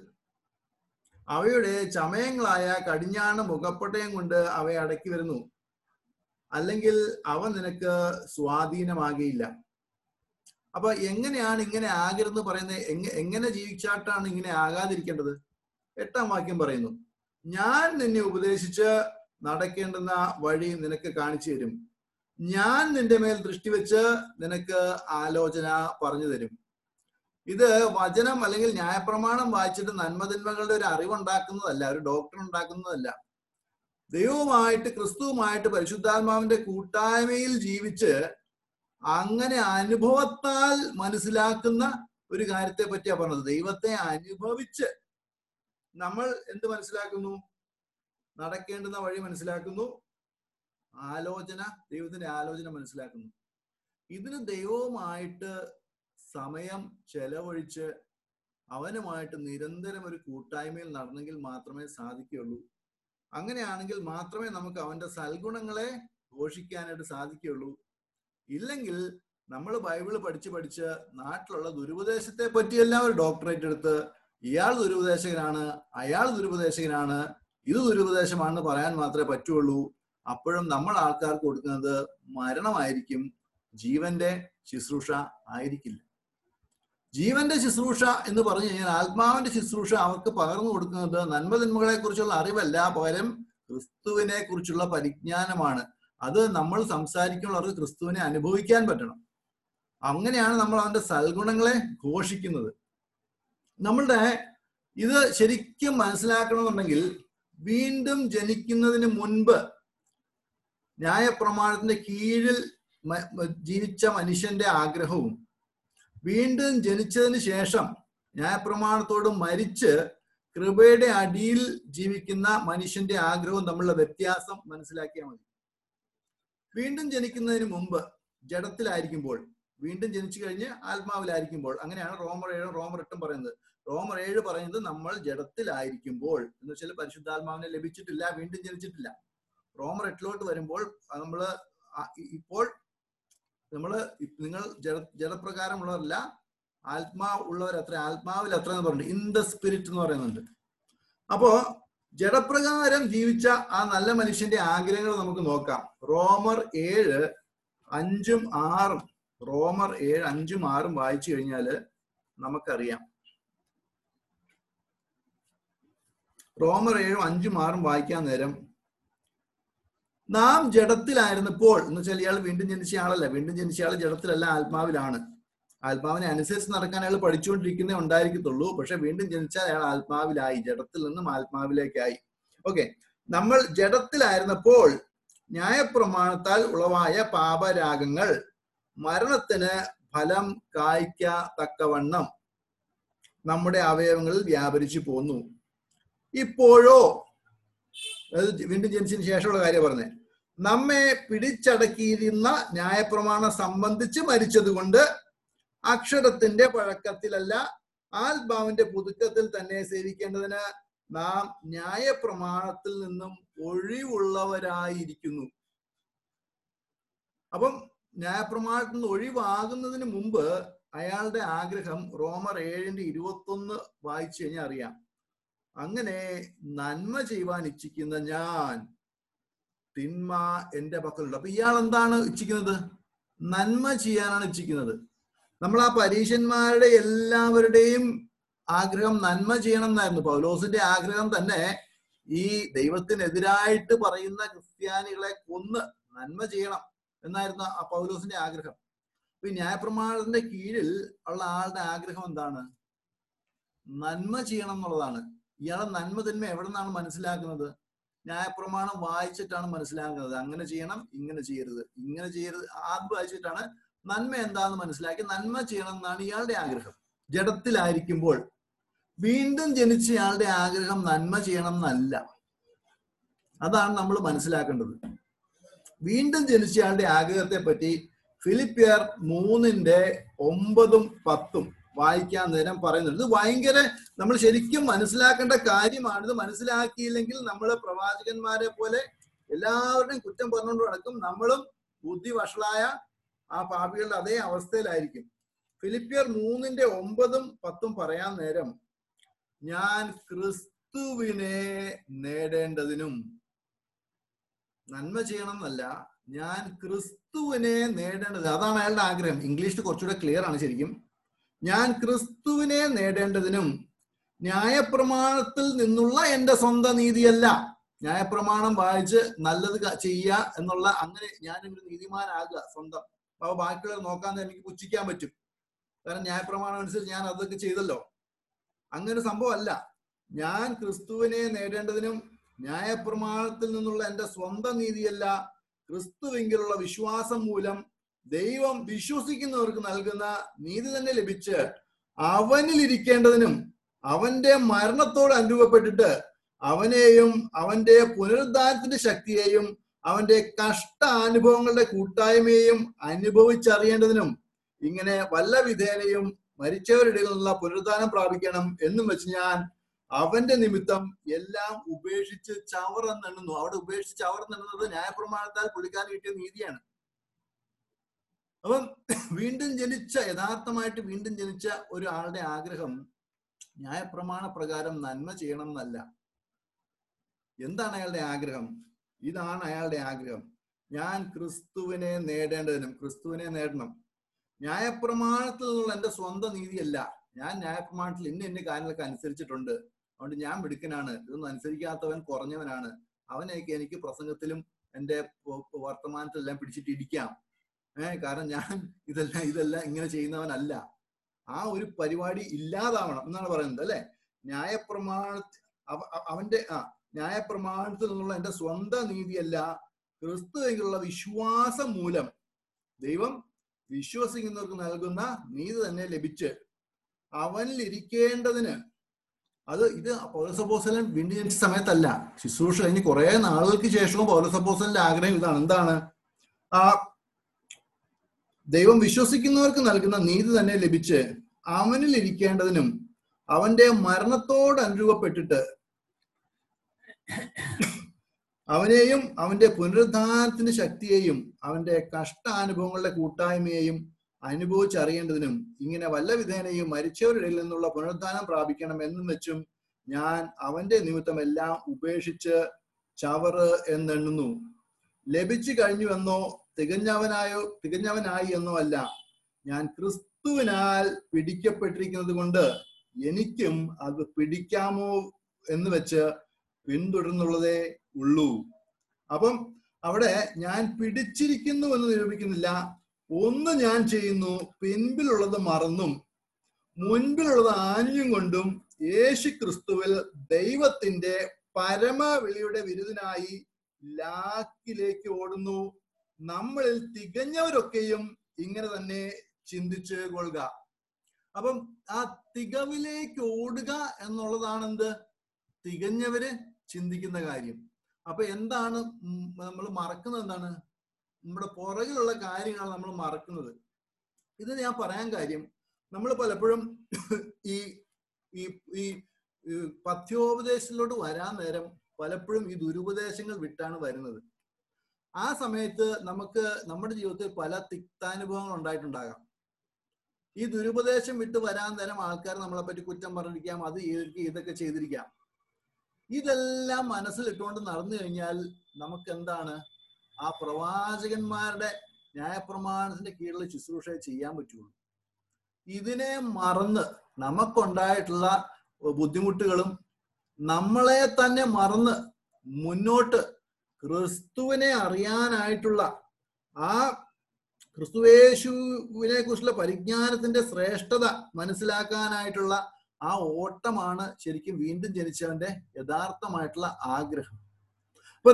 Speaker 1: അവയുടെ ചമയങ്ങളായ കടിഞ്ഞാണ് മുഖപ്പട്ടയം കൊണ്ട് അവയെ അടക്കി വരുന്നു, അല്ലെങ്കിൽ അവ നിനക്ക് സ്വാധീനമാകിയില്ല. അപ്പൊ എങ്ങനെയാണ് ഇങ്ങനെ ആകരുതെന്ന് പറയുന്നത്? എങ്ങനെ ജീവിച്ചാട്ടാണ് ഇങ്ങനെ ആകാതിരിക്കേണ്ടത്? 8-ാം വാക്യം പറയുന്നു, ഞാൻ നിന്നെ ഉപദേശിച്ച് നടക്കേണ്ടുന്ന വഴി നിനക്ക് കാണിച്ചു തരും, ഞാൻ നിന്റെ മേൽ ദൃഷ്ടി വെച്ച് നിനക്ക് ആലോചന പറഞ്ഞു തരും. ഇത് വചനം അല്ലെങ്കിൽ ന്യായപ്രമാണം വായിച്ചിട്ട് നന്മതിന്മകളുടെ ഒരു അറിവുണ്ടാക്കുന്നതല്ല, ഒരു ഡോക്ടർ ഉണ്ടാക്കുന്നതല്ല. ദൈവവുമായിട്ട് ക്രിസ്തുവുമായിട്ട് പരിശുദ്ധാത്മാവിന്റെ കൂട്ടായ്മയിൽ ജീവിച്ച് അങ്ങനെ അനുഭവത്താൽ മനസ്സിലാക്കുന്ന ഒരു കാര്യത്തെ പറ്റിയാ പറഞ്ഞത്. ദൈവത്തെ അനുഭവിച്ച് നമ്മൾ എന്ത് മനസ്സിലാക്കുന്നു? നടക്കേണ്ടുന്ന വഴി മനസ്സിലാക്കുന്നു, ആലോചന, ദൈവത്തിന്റെ ആലോചന മനസ്സിലാക്കുന്നു. ഇതിന് ദൈവവുമായിട്ട് സമയം ചെലവഴിച്ച് അവനുമായിട്ട് നിരന്തരം ഒരു കൂട്ടായ്മയിൽ നടന്നെങ്കിൽ മാത്രമേ സാധിക്കുകയുള്ളൂ. അങ്ങനെയാണെങ്കിൽ മാത്രമേ നമുക്ക് അവന്റെ സൽഗുണങ്ങളെ ഘോഷിക്കാനായിട്ട് സാധിക്കുകയുള്ളൂ. ഇല്ലെങ്കിൽ നമ്മൾ ബൈബിള് പഠിച്ച് നാട്ടിലുള്ള ദുരുപദേശത്തെ പറ്റിയെല്ലാം ഒരു ഡോക്ടറേറ്റ് എടുത്ത് ഇയാൾ ദുരുപദേശകനാണ്, അയാൾ ദുരുപദേശകനാണ്, ഇത് ദുരുപദേശമാണെന്ന് പറയാൻ മാത്രമേ പറ്റുള്ളൂ. അപ്പോഴും നമ്മൾ ആൾക്കാർക്ക് കൊടുക്കുന്നത് മരണമായിരിക്കും, ജീവന്റെ ശുശ്രൂഷ ആയിരിക്കില്ല. ജീവന്റെ ശുശ്രൂഷ എന്ന് പറഞ്ഞു കഴിഞ്ഞാൽ ആത്മാവിന്റെ ശുശ്രൂഷ അവർക്ക് പകർന്നു കൊടുക്കുന്നത് നന്മതിന്മകളെ കുറിച്ചുള്ള അറിവല്ല, പകരം ക്രിസ്തുവിനെ കുറിച്ചുള്ള പരിജ്ഞാനമാണ്. അത് നമ്മൾ സംസാരിക്കുമ്പോൾ അവർക്ക് ക്രിസ്തുവിനെ അനുഭവിക്കാൻ പറ്റണം. അങ്ങനെയാണ് നമ്മൾ അവന്റെ സൽഗുണങ്ങളെ ഘോഷിക്കുന്നത്. നമ്മളുടെ ഇത് ശരിക്കും മനസ്സിലാക്കണമെന്നുണ്ടെങ്കിൽ വീണ്ടും ജനിക്കുന്നതിന് മുൻപ് ന്യായപ്രമാണത്തിന്റെ കീഴിൽ ജീവിച്ച മനുഷ്യന്റെ ആഗ്രഹവും വീണ്ടും ജനിച്ചതിന് ശേഷം ന്യായപ്രമാണത്തോട് മരിച്ച് കൃപയുടെ അടിയിൽ ജീവിക്കുന്ന മനുഷ്യന്റെ ആഗ്രഹവും തമ്മിലുള്ള വ്യത്യാസം മനസ്സിലാക്കിയാൽ മതി. വീണ്ടും ജനിക്കുന്നതിന് മുമ്പ് ജഡത്തിലായിരിക്കുമ്പോൾ, വീണ്ടും ജനിച്ചു കഴിഞ്ഞ് ആത്മാവിലായിരിക്കുമ്പോൾ, അങ്ങനെയാണ് റോമർ 7 റോമർ 8 പറയുന്നത്. റോമർ 7 പറയുന്നത് നമ്മൾ ജഡത്തിലായിരിക്കുമ്പോൾ എന്ന് വെച്ചാൽ പരിശുദ്ധാത്മാവിനെ ലഭിച്ചിട്ടില്ല, വീണ്ടും ജനിച്ചിട്ടില്ല. റോമർ 8 വരുമ്പോൾ ഇപ്പോൾ നിങ്ങൾ ജഡപ്രകാരമുള്ളവരല്ല, ആത്മാവ് ഉള്ളവർ അത്ര, ആത്മാവിൽ അത്ര എന്ന് പറഞ്ഞിട്ട് ഇൻ ദ സ്പിരിറ്റ് എന്ന് പറയുന്നുണ്ട്. അപ്പോ ജഡപ്രകാരം ജീവിച്ച ആ നല്ല മനുഷ്യന്റെ ആഗ്രഹങ്ങൾ നമുക്ക് നോക്കാം. റോമർ 7 5ഉം 6 റോമർ 7 5ഉം 6 വായിച്ചു കഴിഞ്ഞാല് നമുക്കറിയാം. റോമർ 7 5ഉം 6 വായിക്കാൻ നേരം, നാം ജഡത്തിലായിരുന്നപ്പോൾ എന്ന് വെച്ചാൽ ഇയാൾ വീണ്ടും ജനിച്ച ആളല്ല, വീണ്ടും ജനിച്ച ആൾ ജഡത്തിലല്ല, ആത്മാവിലാണ്. ആത്മാവിനെ അനുസരിച്ച് നടക്കാൻ അയാൾ പഠിച്ചുകൊണ്ടിരിക്കുന്നേ ഉണ്ടായിരിക്കത്തുള്ളൂ. പക്ഷെ വീണ്ടും ജനിച്ചാൽ അയാൾ ആത്മാവിലായി, ജഡത്തിൽ നിന്നും ആത്മാവിലേക്കായി. ഓക്കെ, നമ്മൾ ജഡത്തിലായിരുന്നപ്പോൾ ന്യായപ്രമാണത്താൽ ഉളവായ പാപരാഗങ്ങൾ മരണത്തിന് ഫലം കായ്ക്കത്തക്കവണ്ണം നമ്മുടെ അവയവങ്ങളിൽ വ്യാപരിച്ചു പോന്നു. ഇപ്പോഴോ, വീണ്ടും ജനിച്ചതിന് ശേഷമുള്ള കാര്യം പറഞ്ഞേ, നമ്മെ പിടിച്ചടക്കിയിരുന്ന ന്യായപ്രമാണം സംബന്ധിച്ച് മരിച്ചത് കൊണ്ട് അക്ഷരത്തിന്റെ പഴക്കത്തിലല്ല ആത്മാവിന്റെ പുതുക്കത്തിൽ തന്നെ സേവിക്കേണ്ടതിന് നാം ന്യായപ്രമാണത്തിൽ നിന്നും ഒഴിവുള്ളവരായിരിക്കുന്നു. അപ്പം ന്യായപ്രമാണത്തിൽ നിന്ന് ഒഴിവാകുന്നതിന് മുമ്പ് അയാളുടെ ആഗ്രഹം റോമർ 7:21 വായിച്ചു കഴിഞ്ഞാൽ അറിയാം. അങ്ങനെ നന്മ ചെയ്യുവാൻ ഇച്ഛിക്കുന്ന ഞാൻ തിന്മ എന്റെ പക്കലുണ്ട്. അപ്പൊ ഇയാൾ എന്താണ് ഇച്ഛിക്കുന്നത്? നന്മ ചെയ്യാനാണ് ഇച്ഛിക്കുന്നത്. നമ്മൾ ആ പരീശന്മാരുടെ എല്ലാവരുടെയും ആഗ്രഹം നന്മ ചെയ്യണം എന്നായിരുന്നു. പൗലോസിന്റെ ആഗ്രഹം തന്നെ ഈ ദൈവത്തിനെതിരായിട്ട് പറയുന്ന ക്രിസ്ത്യാനികളെ കൊന്ന് നന്മ ചെയ്യണം എന്നായിരുന്നു ആ പൗലോസിന്റെ ആഗ്രഹം. ഈ ന്യായപ്രമാണത്തിന്റെ കീഴിൽ ഉള്ള ആളുടെ ആഗ്രഹം എന്താണ്? നന്മ ചെയ്യണം എന്നുള്ളതാണ്. ഇയാളെ നന്മ തന്മ എവിടെ നിന്നാണ് മനസ്സിലാക്കുന്നത്? ന്യായപ്രമാണം വായിച്ചിട്ടാണ് മനസ്സിലാക്കുന്നത്. അങ്ങനെ ചെയ്യണം, ഇങ്ങനെ ചെയ്യരുത്, ഇങ്ങനെ ചെയ്യരുത്. ആദ്യം വായിച്ചിട്ടാണ് നന്മ എന്താന്ന് മനസ്സിലാക്കി നന്മ ചെയ്യണം എന്നാണ് ഇയാളുടെ ആഗ്രഹം. ജഡത്തിലായിരിക്കുമ്പോൾ വീണ്ടും ജനിച്ചയാളുടെ ആഗ്രഹം നന്മ ചെയ്യണം എന്നല്ല. അതാണ് നമ്മൾ മനസ്സിലാക്കേണ്ടത്. വീണ്ടും ജനിച്ചയാളുടെ ആഗ്രഹത്തെ പറ്റി ഫിലിപ്പിയർ 3:9-10 വായിക്കാൻ നേരം പറയുന്നുണ്ട്. ഇത് ഭയങ്കര നമ്മൾ ശരിക്കും മനസ്സിലാക്കേണ്ട കാര്യമാണ്. ഇത് മനസ്സിലാക്കിയില്ലെങ്കിൽ നമ്മൾ പ്രവാചകന്മാരെ പോലെ എല്ലാവരുടെയും കുറ്റം പറഞ്ഞുകൊണ്ട് നടക്കും. നമ്മളും ബുദ്ധി വഷളായ ആ പാപികളുടെ അതേ അവസ്ഥയിലായിരിക്കും. ഫിലിപ്പിയർ 3:9-10 പറയാൻ നേരം, ഞാൻ ക്രിസ്തുവിനെ നേടേണ്ടതിനും, നന്മ ചെയ്യണം എന്നല്ല, ഞാൻ ക്രിസ്തുവിനെ നേടേണ്ടത്, അതാണ് അയാളുടെ ആഗ്രഹം. ഇംഗ്ലീഷിൽ കുറച്ചുകൂടെ ക്ലിയർ ആണ് ശരിക്കും. ഞാൻ ക്രിസ്തുവിനെ നേടേണ്ടതിനും ന്യായപ്രമാണത്തിൽ നിന്നുള്ള എന്റെ സ്വന്തം നീതിയല്ല. ന്യായപ്രമാണം വായിച്ച് നല്ലത് ചെയ്യുക എന്നുള്ള അങ്ങനെ ഞാനൊരു നീതിമാനാകുക സ്വന്തം. അപ്പൊ ബാക്കിയുള്ളവർ നോക്കാൻ എനിക്ക് പുച്ഛിക്കാൻ പറ്റും. കാരണം ന്യായപ്രമാണം അനുസരിച്ച് ഞാൻ അതൊക്കെ ചെയ്തല്ലോ. അങ്ങനെ സംഭവമല്ല. ഞാൻ ക്രിസ്തുവിനെ നേടേണ്ടതിനും ന്യായപ്രമാണത്തിൽ നിന്നുള്ള എന്റെ സ്വന്തം നീതിയല്ല, ക്രിസ്തുവിലുള്ള വിശ്വാസം മൂലം ദൈവം വിശ്വസിക്കുന്നവർക്ക് നൽകുന്ന നീതി തന്നെ ലഭിച്ച് അവനിൽ ഇരിക്കേണ്ടതിനും അവന്റെ മരണത്തോട് അനുരൂപപ്പെട്ടിട്ട് അവനെയും അവന്റെ പുനരുദ്ധാനത്തിന്റെ ശക്തിയെയും അവന്റെ കഷ്ടാനുഭവങ്ങളുടെ കൂട്ടായ്മയെയും അനുഭവിച്ചറിയേണ്ടതിനും ഇങ്ങനെ വല്ല വിധേനയും മരിച്ചവരുടെ നിന്നുള്ള പുനരുദ്ധാനം പ്രാപിക്കണം എന്നും വെച്ച് ഞാൻ അവന്റെ നിമിത്തം എല്ലാം ഉപേക്ഷിച്ച് ചവറെന്നെണ്ണുന്നു. അവിടെ ഉപേക്ഷിച്ച് ചവറെന്നെണ്ണുന്നത് ന്യായപ്രമാണത്താൽ പുള്ളിക്കാരൻ കിട്ടിയ നീതിയാണ്. അപ്പം വീണ്ടും ജനിച്ച, യഥാർത്ഥമായിട്ട് വീണ്ടും ജനിച്ച ഒരാളുടെ ആഗ്രഹം ന്യായപ്രമാണ പ്രകാരം നന്മ ചെയ്യണം എന്നല്ല. എന്താണ് അയാളുടെ ആഗ്രഹം? ഇതാണ് അയാളുടെ ആഗ്രഹം. ഞാൻ ക്രിസ്തുവിനെ നേടേണ്ടതിനും, ക്രിസ്തുവിനെ നേടണം. ന്യായപ്രമാണത്തിൽ നിന്നുള്ള എന്റെ സ്വന്തം നീതിയല്ല. ഞാൻ ന്യായപ്രമാണത്തിൽ ഇന്ന കാര്യങ്ങളൊക്കെ അനുസരിച്ചിട്ടുണ്ട്, അതുകൊണ്ട് ഞാൻ മിടുക്കനാണ്, ഇതൊന്നും അനുസരിക്കാത്തവൻ കുറഞ്ഞവനാണ്, അവനെയൊക്കെ എനിക്ക് പ്രസംഗത്തിലും എന്റെ വർത്തമാനത്തിലെല്ലാം പിടിച്ചിട്ട് ഇടിക്കാം. കാരണം ഞാൻ ഇതെല്ലാം ഇങ്ങനെ ചെയ്യുന്നവനല്ല. ആ ഒരു പരിപാടി ഇല്ലാതാവണം എന്നാണ് പറയുന്നത് അല്ലെ. ന്യായപ്രമാണത്തിൽ നിന്നുള്ള എന്റെ സ്വന്തം നീതിയല്ല, ക്രിസ്തുവിലുള്ള വിശ്വാസം മൂലം ദൈവം വിശ്വസിക്കുന്നവർക്ക് നൽകുന്ന നീതി തന്നെ ലഭിച്ച് അവനിൽ ഇരിക്കേണ്ടതിന്. ഇത് പൗലോസപ്പോസ്തലൻ വീണ്ടും ജനിച്ച സമയത്തല്ല, ശുശ്രൂഷ കഴിഞ്ഞ് കുറെ നാളുകൾക്ക് ശേഷവും പൗലോസപ്പോസ്തലന്റെ ആഗ്രഹം ഇതാണ്. എന്താണ്? ആ ദൈവം വിശ്വസിക്കുന്നവർക്ക് നൽകുന്ന നീതി തന്നെ ലഭിച്ച് അവനിൽ ഇരിക്കേണ്ടതിനും അവന്റെ മരണത്തോട് അനുരൂപപ്പെട്ടിട്ട് അവനെയും അവന്റെ പുനരുദ്ധാനത്തിന്റെ ശക്തിയെയും അവന്റെ കഷ്ടാനുഭവങ്ങളുടെ കൂട്ടായ്മയെയും അനുഭവിച്ചറിയേണ്ടതിനും ഇങ്ങനെ വല്ല വിധേനയും മരിച്ചവരുടെ നിന്നുള്ള പുനരുദ്ധാനം പ്രാപിക്കണം എന്നും വെച്ചും ഞാൻ അവന്റെ നിമിത്തം എല്ലാം ഉപേക്ഷിച്ച് ചവറ് എന്നെണ്ണുന്നു. ലഭിച്ചു കഴിഞ്ഞുവെന്നോ തികഞ്ഞവനായി എന്നോ അല്ല, ഞാൻ ക്രിസ്തുവിനാൽ പിടിക്കപ്പെട്ടിരിക്കുന്നത് കൊണ്ട് എനിക്കും അത് പിടിക്കാമോ എന്ന് വെച്ച് പിന്തുടർന്നുള്ളതേ ഉള്ളൂ. അപ്പം അവിടെ ഞാൻ പിടിച്ചിരിക്കുന്നു എന്ന് നിരൂപിക്കുന്നില്ല. ഒന്ന് ഞാൻ ചെയ്യുന്നു, പിൻപിലുള്ളത് മറന്നും മുൻപിലുള്ളത് ആഞ്ഞും കൊണ്ടും യേശു ക്രിസ്തുവിൽ ദൈവത്തിന്റെ പരമവിളിയുടെ വിരുദ്ധനായി ലാക്കിലേക്ക് ഓടുന്നു. നമ്മളിൽ തികഞ്ഞവരൊക്കെയും ഇങ്ങനെ തന്നെ ചിന്തിച്ച് കൊള്ളുക. അപ്പം ആ തികവിലേക്ക് ഓടുക എന്നുള്ളതാണ് എന്ത്? തികഞ്ഞവര് ചിന്തിക്കുന്ന കാര്യം. അപ്പൊ എന്താണ് നമ്മൾ മറക്കുന്നത്? എന്താണ്? നമ്മുടെ പുറകിലുള്ള കാര്യങ്ങളാണ് നമ്മൾ മറക്കുന്നത്. ഇത് ഞാൻ പറയാൻ കാര്യം, നമ്മൾ പലപ്പോഴും ഈ ഈ ഈ പഥ്യോപദേശത്തിലോട്ട് വരാൻ നേരം പലപ്പോഴും ഈ ദുരുപദേശങ്ങൾ വിട്ടാണ് വരുന്നത്. ആ സമയത്ത് നമുക്ക് നമ്മുടെ ജീവിതത്തിൽ പല തിക്താനുഭവങ്ങൾ ഉണ്ടായിട്ടുണ്ടാകാം. ഈ ദുരുപദേശം വിട്ട് വരാൻ നേരം ആൾക്കാർ നമ്മളെ പറ്റി കുറ്റം പറഞ്ഞിരിക്കാം, അത് ഇതൊക്കെ ചെയ്തിരിക്കാം. ഇതെല്ലാം മനസ്സിലിട്ടുകൊണ്ട് നടന്നു കഴിഞ്ഞാൽ നമുക്ക് എന്താണ് ആ പ്രവാചകന്മാരുടെ ന്യായപ്രമാണത്തിന്റെ കീഴിൽ ശുശ്രൂഷ ചെയ്യാൻ പറ്റുള്ളൂ. ഇതിനെ മറന്ന് നമുക്കുണ്ടായിട്ടുള്ള ബുദ്ധിമുട്ടുകളും നമ്മളെ തന്നെ മറന്ന് മുന്നോട്ട് ക്രിസ്തുവിനെ അറിയാനായിട്ടുള്ള ആ ക്രിസ്തുവേശുവിനെ കുറിച്ചുള്ള പരിജ്ഞാനത്തിന്റെ ശ്രേഷ്ഠത മനസ്സിലാക്കാനായിട്ടുള്ള ആ ഓട്ടമാണ് ശരിക്കും വീണ്ടും ജനിച്ചവന്റെ യഥാർത്ഥമായിട്ടുള്ള ആഗ്രഹം. അപ്പൊ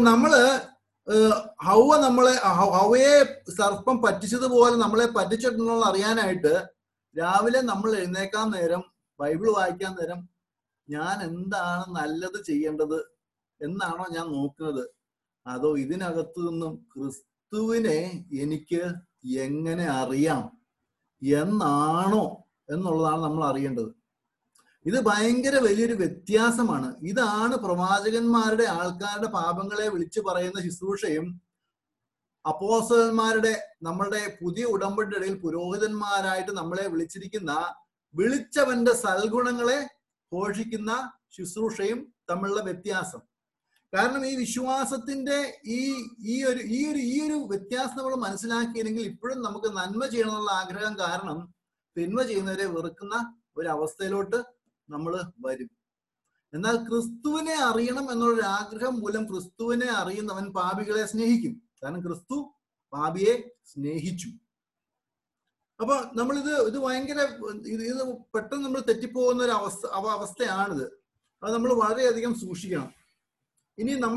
Speaker 1: ഹൗവയെ സർപ്പം പറ്റിച്ചതുപോലെ നമ്മളെ പറ്റിച്ചിട്ടുള്ള അറിയാനായിട്ട് രാവിലെ നമ്മൾ എഴുന്നേക്കാൻ നേരം, ബൈബിൾ വായിക്കാൻ നേരം, ഞാൻ എന്താണ് നല്ലത് ചെയ്യേണ്ടത് എന്നാണോ ഞാൻ നോക്കുന്നത്, അതോ ഇതിനകത്തു നിന്നും ക്രിസ്തുവിനെ എനിക്ക് എങ്ങനെ അറിയാം എന്നാണോ എന്നുള്ളതാണ് നമ്മൾ അറിയേണ്ടത്. ഇത് ഭയങ്കര വലിയൊരു വ്യത്യാസമാണ്. ഇതാണ് പ്രവാചകന്മാരുടെ, ആൾക്കാരുടെ പാപങ്ങളെ വിളിച്ചു പറയുന്ന ശുശ്രൂഷയും അപ്പോസ്തലന്മാരുടെ, നമ്മളുടെ പുതിയ ഉടമ്പടിയുടെ ഇടയിൽ പുരോഹിതന്മാരായിട്ട് നമ്മളെ വിളിച്ചവന്റെ സൽഗുണങ്ങളെ ഘോഷിക്കുന്ന ശുശ്രൂഷയും തമ്മിലുള്ള വ്യത്യാസം. കാരണം ഈ വിശ്വാസത്തിന്റെ ഈ ഒരു വ്യത്യാസം നമ്മൾ മനസ്സിലാക്കിയില്ലെങ്കിൽ ഇപ്പോഴും നമുക്ക് നന്മ ചെയ്യണമെന്നുള്ള ആഗ്രഹം കാരണം തിന്മ ചെയ്യുന്നവരെ വെറുക്കുന്ന ഒരു അവസ്ഥയിലോട്ട് നമ്മൾ വരും. എന്നാൽ ക്രിസ്തുവിനെ അറിയണം എന്നുള്ളൊരു ആഗ്രഹം മൂലം ക്രിസ്തുവിനെ അറിയുന്നവൻ പാപികളെ സ്നേഹിക്കും. കാരണം ക്രിസ്തു പാപിയെ സ്നേഹിച്ചു. അപ്പൊ ഇത് ഭയങ്കര ഇത് പെട്ടെന്ന് നമ്മൾ തെറ്റിപ്പോകുന്ന ഒരു അവസ്ഥയാണിത്. അത് നമ്മൾ വളരെയധികം സൂക്ഷിക്കണം. ഇനി ഇത്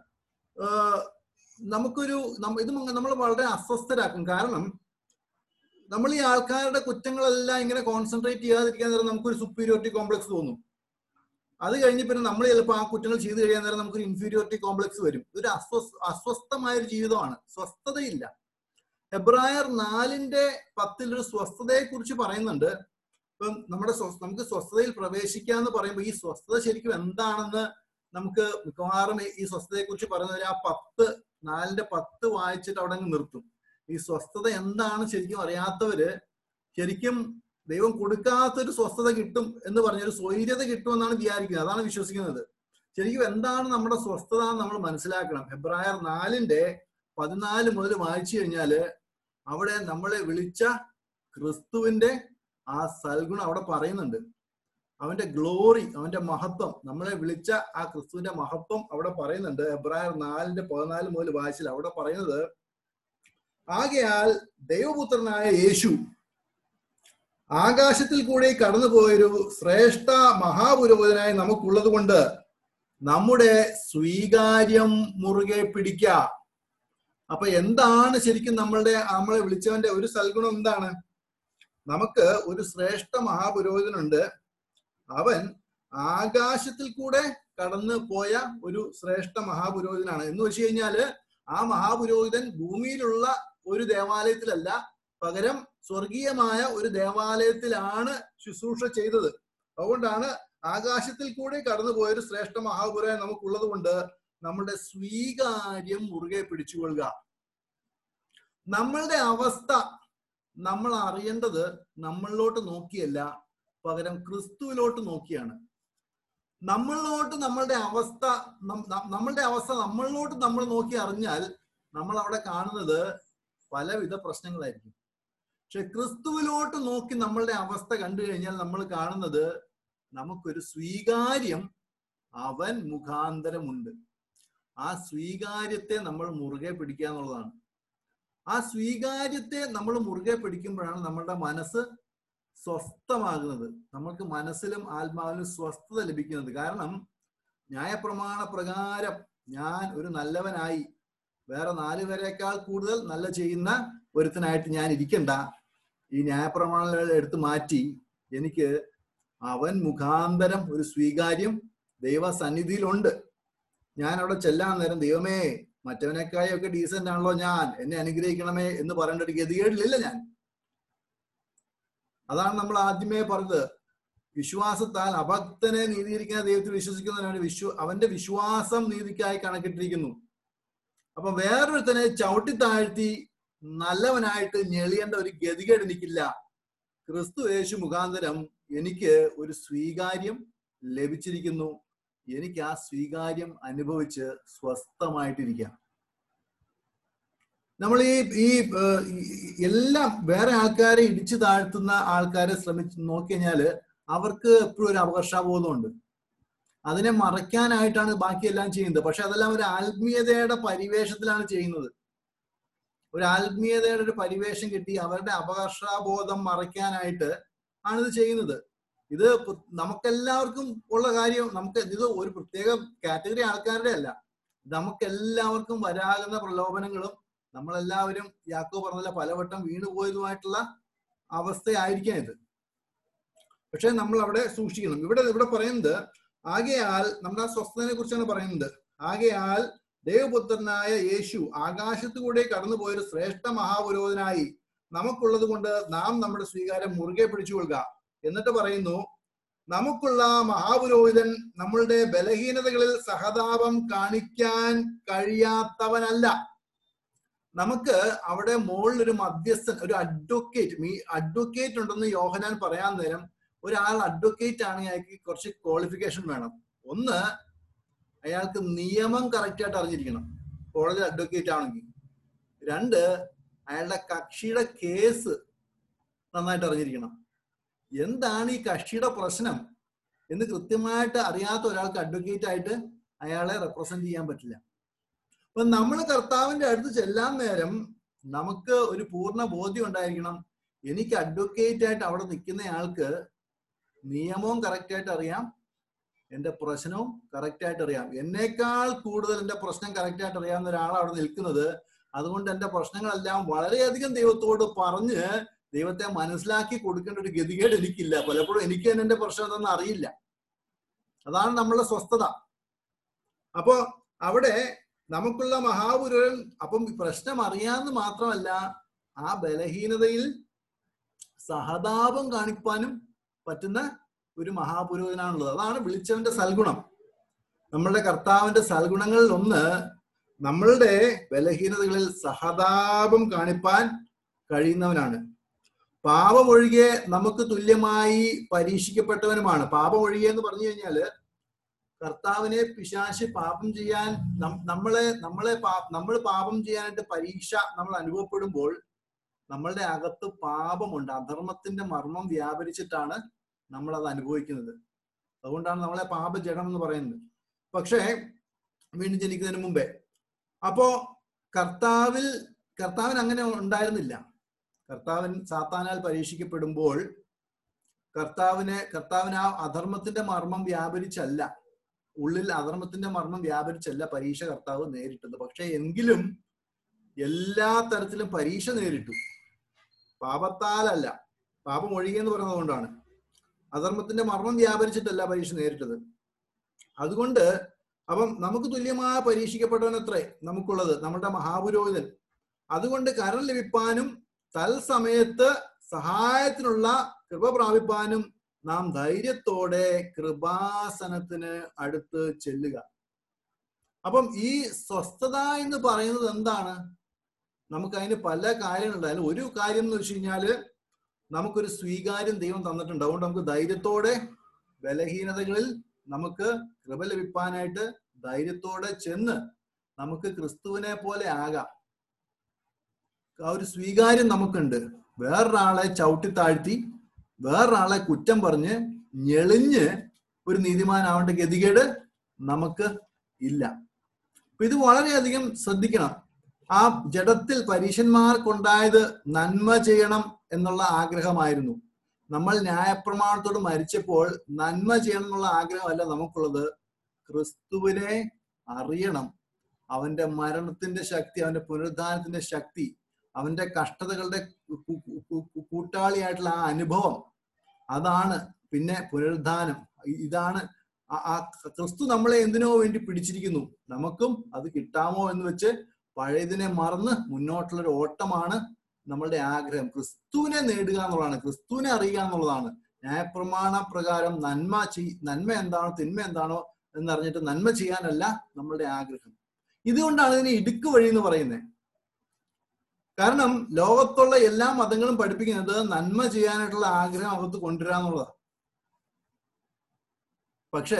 Speaker 1: നമ്മൾ വളരെ അസ്വസ്ഥരാക്കും. കാരണം നമ്മൾ ഈ ആൾക്കാരുടെ കുറ്റങ്ങളെല്ലാം ഇങ്ങനെ കോൺസെൻട്രേറ്റ് ചെയ്യാതിരിക്കാൻ നേരം നമുക്കൊരു സുപ്പീരിയോറിറ്റി കോംപ്ലക്സ് തോന്നും. അത് കഴിഞ്ഞ് പിന്നെ നമ്മൾ ചിലപ്പോൾ ആ കുറ്റങ്ങൾ ചെയ്തു കഴിയാൻ നേരം നമുക്കൊരു ഇൻഫീരിയോറിറ്റി കോംപ്ലക്സ് വരും. ഇതൊരു അസ്വസ്ഥമായൊരു ജീവിതമാണ്, സ്വസ്ഥതയില്ല. എബ്രായർ 4:10 ഒരു സ്വസ്ഥതയെ കുറിച്ച് പറയുന്നുണ്ട്. ഇപ്പം നമുക്ക് സ്വസ്ഥതയിൽ പ്രവേശിക്കാന്ന് പറയുമ്പോൾ ഈ സ്വസ്ഥത ശരിക്കും എന്താണെന്ന് നമുക്ക് മിക്കവാറും ഈ സ്വസ്ഥതയെ കുറിച്ച് പറയുന്നവർ ആ 4:10 വായിച്ചിട്ട് അവിടെ നിർത്തും. ഈ സ്വസ്ഥത എന്താണ് ശരിക്കും അറിയാത്തവര് ശരിക്കും ദൈവം കൊടുക്കാത്തൊരു സ്വസ്ഥത കിട്ടും എന്ന് പറഞ്ഞൊരു സ്വൈര്യത കിട്ടുമെന്നാണ് വിചാരിക്കുന്നത്, അതാണ് വിശ്വസിക്കുന്നത്. ശരിക്കും എന്താണ് നമ്മുടെ സ്വസ്ഥത നമ്മൾ മനസ്സിലാക്കണം. എബ്രായർ 4:14 മുതൽ വായിച്ചു കഴിഞ്ഞാല് അവിടെ നമ്മളെ വിളിച്ച ക്രിസ്തുവിന്റെ ആ സൽഗുണം അവിടെ പറയുന്നുണ്ട്. അവന്റെ ഗ്ലോറി, അവന്റെ മഹത്വം, നമ്മളെ വിളിച്ച ആ ക്രിസ്തുവിന്റെ മഹത്വം അവിടെ പറയുന്നുണ്ട്. എബ്രായർ 4:14 മുതൽ വായിച്ചാൽ അവിടെ പറയുന്നത്, ആകയാൽ ദൈവപുത്രനായ യേശു ആകാശത്തിൽ കൂടി കടന്നുപോയൊരു ശ്രേഷ്ഠ മഹാപുരോഹിതനായി നമുക്കുള്ളത് കൊണ്ട് നമ്മുടെ സ്വീകാര്യം മുറുകെ പിടിക്ക. അപ്പൊ എന്താണ് ശരിക്കും നമ്മളെ വിളിച്ചവന്റെ ഒരു സൽഗുണം എന്താണ്? നമുക്ക് ഒരു ശ്രേഷ്ഠ മഹാപുരോഹിതനുണ്ട്. അവൻ ആകാശത്തിൽ കൂടെ കടന്നു പോയ ഒരു ശ്രേഷ്ഠ മഹാപുരോഹിതനാണ്. എന്ന് വെച്ച് കഴിഞ്ഞാല് ആ മഹാപുരോഹിതൻ ഭൂമിയിലുള്ള ഒരു ദേവാലയത്തിലല്ല, പകരം സ്വർഗീയമായ ഒരു ദേവാലയത്തിലാണ് ശുശ്രൂഷ ചെയ്തത്. അതുകൊണ്ടാണ് ആകാശത്തിൽ കൂടെ കടന്നുപോയൊരു ശ്രേഷ്ഠ മഹാപുരോഹിതൻ നമുക്കുള്ളത് കൊണ്ട് നമ്മുടെ സ്വീകാര്യം മുറുകെ പിടിച്ചുകൊള്ളുക. നമ്മളുടെ അവസ്ഥ നമ്മൾ അറിയേണ്ടത് നമ്മളിലോട്ട് നോക്കിയല്ല, പകരം ക്രിസ്തുവിലോട്ട് നോക്കിയാണ്. നമ്മളുടെ അവസ്ഥ നമ്മളിലോട്ട് നമ്മൾ നോക്കി അറിഞ്ഞാൽ നമ്മൾ അവിടെ കാണുന്നത് പലവിധ പ്രശ്നങ്ങളായിരിക്കും. പക്ഷെ ക്രിസ്തുവിലോട്ട് നോക്കി നമ്മളുടെ അവസ്ഥ കണ്ടു കഴിഞ്ഞാൽ നമ്മൾ കാണുന്നത് നമുക്കൊരു സ്വീകാര്യം അവൻ മുഖാന്തരമുണ്ട്. ആ സ്വീകാര്യത്തെ നമ്മൾ മുറുകെ പിടിക്കുക എന്നുള്ളതാണ്. ആ സ്വീകാര്യത്തെ നമ്മൾ മുറുകെ പിടിക്കുമ്പോഴാണ് നമ്മളുടെ മനസ്സ് സ്വസ്ഥമാകുന്നത്, നമുക്ക് മനസ്സിലും ആത്മാവിലും സ്വസ്ഥത ലഭിക്കുന്നത്. കാരണം ന്യായപ്രമാണ പ്രകാരം ഞാൻ ഒരു നല്ലവനായി വേറെ 4 പേരെക്കാൾ കൂടുതൽ നല്ല ചെയ്യുന്ന ഒരുത്തനായിട്ട് ഞാൻ ഇരിക്കണ്ട. ഈ ന്യായപ്രമാണം എടുത്ത് മാറ്റി എനിക്ക് അവൻ മുഖാന്തരം ഒരു സ്വീകാര്യം ദൈവസന്നിധിയിലുണ്ട്. ഞാൻ അവിടെ ചെല്ലാൻ നേരം ദൈവമേ മറ്റവനേക്കായൊക്കെ ഡീസന്റ് ആണല്ലോ ഞാൻ, എന്നെ അനുഗ്രഹിക്കണമേ എന്ന് പറയേണ്ട ഒരു ഗതികേടിലില്ല ഞാൻ. അതാണ് നമ്മൾ ആദ്യമേ പറഞ്ഞത്. വിശ്വാസത്താൽ അഭക്തനെ നീതീകരിക്കുന്ന ദൈവത്തിൽ വിശ്വസിക്കുന്നവനാണ് അവന്റെ വിശ്വാസം നീതിക്കായി കണക്കിട്ടിരിക്കുന്നു. അപ്പൊ വേറൊരുത്തനെ ചവിട്ടി താഴ്ത്തി നല്ലവനായിട്ട് ഞെളിയേണ്ട ഒരു ഗതികേട് എനിക്കില്ല. ക്രിസ്തു യേശു മുഖാന്തരം എനിക്ക് ഒരു സ്വീകാര്യം ലഭിച്ചിരിക്കുന്നു. എനിക്ക് ആ സ്വീകാര്യം അനുഭവിച്ച് സ്വസ്ഥമായിട്ടിരിക്കാം. നമ്മൾ ഈ എല്ലാം വേറെ ആൾക്കാരെ ഇടിച്ചു താഴ്ത്തുന്ന ആൾക്കാരെ നോക്കിക്കഴിഞ്ഞാല് അവർക്ക് എപ്പോഴും ഒരു അപകർഷാബോധമുണ്ട്. അതിനെ മറയ്ക്കാനായിട്ടാണ് ബാക്കിയെല്ലാം ചെയ്യുന്നത്. പക്ഷെ അതെല്ലാം ഒരു ആത്മീയതയുടെ പരിവേഷത്തിലാണ് ചെയ്യുന്നത്. ഒരു ആത്മീയതയുടെ ഒരു പരിവേഷം കിട്ടി അവരുടെ അപകർഷാബോധം മറയ്ക്കാനായിട്ട് ആണ് ഇത് ചെയ്യുന്നത്. ഇത് നമുക്കെല്ലാവർക്കും ഉള്ള കാര്യം. ഇത് ഒരു പ്രത്യേക കാറ്റഗറി ആൾക്കാരുടെ അല്ല. നമുക്കെല്ലാവർക്കും വരാകുന്ന പ്രലോഭനങ്ങളും നമ്മളെല്ലാവരും യാക്കോബ് പറഞ്ഞ പലവട്ടം വീണുപോയതുമായിട്ടുള്ള അവസ്ഥയായിരിക്കാം ഇത്. പക്ഷെ നമ്മൾ അവിടെ സൂക്ഷിക്കണം. ഇവിടെ പറയുന്നത് ആകയാൽ നമ്മുടെ ആ സ്വസ്ഥതയെ കുറിച്ചാണ് പറയുന്നത്. ആകയാൽ ദൈവപുത്രനായ യേശു ആകാശത്തുകൂടെ കടന്നുപോയൊരു ശ്രേഷ്ഠ മഹാപുരോഹിതനായി നമുക്കുള്ളത് കൊണ്ട് നാം നമ്മുടെ സ്വീകാരം മുറുകെ പിടിച്ചുകൊള്ളുക. എന്നിട്ട് പറയുന്നു, നമുക്കുള്ള മഹാപുരോഹിതൻ നമ്മളുടെ ബലഹീനതകളിൽ സഹതാപം കാണിക്കാൻ കഴിയാത്തവനല്ല. നമുക്ക് അവിടെ മുകളിൽ ഒരു മധ്യസ്ഥൻ, ഒരു അഡ്വക്കേറ്റ് ഉണ്ടെന്ന് യോഹന്നാൻ പറയാൻ നേരം ഒരാൾ അഡ്വക്കേറ്റ് ആണെങ്കിൽ അയാൾക്ക് കുറച്ച് ക്വാളിഫിക്കേഷൻ വേണം. ഒന്ന്, അയാൾക്ക് നിയമം കറക്റ്റായിട്ട് അറിഞ്ഞിരിക്കണം, കോടതി അഡ്വക്കേറ്റ് ആണെങ്കിൽ. രണ്ട്, അയാളുടെ കക്ഷിയുടെ കേസ് നന്നായിട്ട് അറിഞ്ഞിരിക്കണം. എന്താണ് ഈ കക്ഷിയുടെ പ്രശ്നം എന്ന് കൃത്യമായിട്ട് അറിയാത്ത ഒരാൾക്ക് അഡ്വക്കേറ്റ് ആയിട്ട് അയാളെ റെപ്രസെന്റ് ചെയ്യാൻ പറ്റില്ല. അപ്പൊ നമ്മൾ കർത്താവിന്റെ അടുത്ത് ചെല്ലാൻ നേരം നമുക്ക് ഒരു പൂർണ്ണ ബോധ്യം ഉണ്ടായിരിക്കണം. എനിക്ക് അഡ്വക്കേറ്റ് ആയിട്ട് അവിടെ നിൽക്കുന്ന ആൾക്ക് നിയമവും കറക്റ്റായിട്ട് അറിയാം, എന്റെ പ്രശ്നവും കറക്റ്റായിട്ട് അറിയാം. എന്നേക്കാൾ കൂടുതൽ എന്റെ പ്രശ്നം കറക്റ്റായിട്ട് അറിയാവുന്ന ഒരാളാണ് അവിടെ നിൽക്കുന്നത്. അതുകൊണ്ട് എന്റെ പ്രശ്നങ്ങളെല്ലാം വളരെയധികം ദൈവത്തോട് പറഞ്ഞ് ദൈവത്തെ മനസ്സിലാക്കി കൊടുക്കേണ്ട ഒരു ഗതികേട് എനിക്കില്ല. പലപ്പോഴും എനിക്ക് തന്നെ എന്റെ പ്രശ്നം എന്താണെന്ന് അറിയില്ല. അതാണ് നമ്മളുടെ സ്വസ്ഥത. അപ്പോ അവിടെ നമുക്കുള്ള മഹാപുരോഹിതൻ, അപ്പം പ്രശ്നം അറിയാമെന്ന് മാത്രമല്ല ആ ബലഹീനതയിൽ സഹതാപം കാണിക്കാനും പറ്റുന്ന ഒരു മഹാപുരോഹിതനാണുള്ളത്. അതാണ് വിളിച്ചവന്റെ സൽഗുണം. നമ്മളുടെ കർത്താവിന്റെ സൽഗുണങ്ങളിൽ ഒന്ന് നമ്മളുടെ ബലഹീനതകളിൽ സഹതാപം കാണിപ്പാൻ കഴിയുന്നവനാണ്. പാപമൊഴികെ നമുക്ക് തുല്യമായി പരീക്ഷിക്കപ്പെട്ടവനുമാണ്. പാപമൊഴികെ എന്ന് പറഞ്ഞു കഴിഞ്ഞാല് കർത്താവിനെ പിശാച് പാപം ചെയ്യാൻ നമ്മൾ പാപം ചെയ്യാനായിട്ട് പരീക്ഷ നമ്മൾ അനുഭവപ്പെടുമ്പോൾ നമ്മളുടെ അകത്ത് പാപമുണ്ട്. അധർമ്മത്തിന്റെ മർമ്മം വ്യാപരിച്ചിട്ടാണ് നമ്മൾ അത് അനുഭവിക്കുന്നത്. അതുകൊണ്ടാണ് നമ്മളെ പാപജഡം എന്ന് പറയുന്നത്. പക്ഷേ വീണ്ടും ജനിക്കുന്നതിന് മുമ്പേ അപ്പോ കർത്താവിന് അങ്ങനെ ഉണ്ടായിരുന്നില്ല. കർത്താവൻ സാത്താനാൽ പരീക്ഷിക്കപ്പെടുമ്പോൾ കർത്താവിന് ആ അധർമ്മത്തിന്റെ മർമ്മം വ്യാപരിച്ചല്ല, ഉള്ളിൽ അധർമ്മത്തിന്റെ മർമ്മം വ്യാപരിച്ചല്ല പരീക്ഷ കർത്താവ് നേരിട്ടത്. പക്ഷെ എങ്കിലും എല്ലാ തരത്തിലും പരീക്ഷ നേരിട്ടു. പാപത്താലല്ല, പാപം ഒഴികെന്ന് പറയുന്നത് കൊണ്ടാണ്. അധർമ്മത്തിന്റെ മർമ്മം വ്യാപരിച്ചിട്ടല്ല പരീക്ഷ നേരിട്ടത്. അതുകൊണ്ട് അപ്പം നമുക്ക് തുല്യമായ പരീക്ഷിക്കപ്പെട്ടവനത്രേ നമുക്കുള്ളത് നമ്മുടെ മഹാപുരോഹിതൻ. അതുകൊണ്ട് കരം ലഭിപ്പാനും തൽസമയത്ത് സഹായത്തിനുള്ള കൃപ പ്രാപിപ്പാനും നാം ധൈര്യത്തോടെ കൃപാസനത്തിന് അടുത്ത് ചെല്ലുക. അപ്പം ഈ സ്വസ്ഥത എന്ന് പറയുന്നത് എന്താണ്? നമുക്കതിന് പല കാര്യങ്ങളുണ്ട്. അതിൽ ഒരു കാര്യം എന്ന് വെച്ച് കഴിഞ്ഞാല് നമുക്കൊരു സ്വീകാര്യം ദൈവം തന്നിട്ടുണ്ട്. അതുകൊണ്ട് നമുക്ക് ധൈര്യത്തോടെ ബലഹീനതകളിൽ നമുക്ക് കൃപ ലഭിക്കാനായിട്ട് ധൈര്യത്തോടെ ചെന്ന് നമുക്ക് ക്രിസ്തുവിനെ പോലെ ആകാം. ആ ഒരു സ്വീകാര്യം നമുക്കുണ്ട്. വേറൊരാളെ ചവിട്ടി താഴ്ത്തി വേറൊരാളെ കുറ്റം പറഞ്ഞ് ഞെളിഞ്ഞ് ഒരു നീതിമാനാവേണ്ട ഗതികേട് നമുക്ക് ഇല്ല. അപ്പൊ ഇത് വളരെയധികം ശ്രദ്ധിക്കണം. ആ ജഡത്തിൽ പരീശന്മാർക്കുണ്ടായത് നന്മ ചെയ്യണം എന്നുള്ള ആഗ്രഹമായിരുന്നു. നമ്മൾ ന്യായപ്രമാണത്തോട് മരിച്ചപ്പോൾ നന്മ ചെയ്യണം എന്നുള്ള ആഗ്രഹമല്ല നമുക്കുള്ളത്. ക്രിസ്തുവിനെ അറിയണം, അവന്റെ മരണത്തിന്റെ ശക്തി, അവന്റെ പുനരുദ്ധാനത്തിന്റെ ശക്തി, അവന്റെ കഷ്ടതകളുടെ കൂട്ടാളിയായിട്ടുള്ള ആ അനുഭവം, അതാണ് പിന്നെ പുനരുദ്ധാനം. ഇതാണ് ആ ക്രിസ്തു നമ്മളെ എന്തിനോ വേണ്ടി പിടിച്ചിരിക്കുന്നു, നമുക്കും അത് കിട്ടാമോ എന്ന് വെച്ച് പഴയതിനെ മറന്ന് മുന്നോട്ടുള്ളൊരു ഓട്ടമാണ് നമ്മളുടെ ആഗ്രഹം. ക്രിസ്തുവിനെ നേടുക എന്നുള്ളതാണ്, ക്രിസ്തുവിനെ അറിയുക എന്നുള്ളതാണ്. ന്യായപ്രമാണ പ്രകാരം നന്മ എന്താണോ തിന്മ എന്താണോ എന്നറിഞ്ഞിട്ട് നന്മ ചെയ്യാനല്ല നമ്മളുടെ ആഗ്രഹം. ഇതുകൊണ്ടാണ് ഇതിനെ ഇടുക്ക് വഴി എന്ന് പറയുന്നത്. കാരണം ലോകത്തുള്ള എല്ലാ മതങ്ങളും പഠിപ്പിക്കുന്നത് നന്മ ചെയ്യാനായിട്ടുള്ള ആഗ്രഹം അകത്ത് കൊണ്ടുവരാന്നുള്ളതാണ്. പക്ഷേ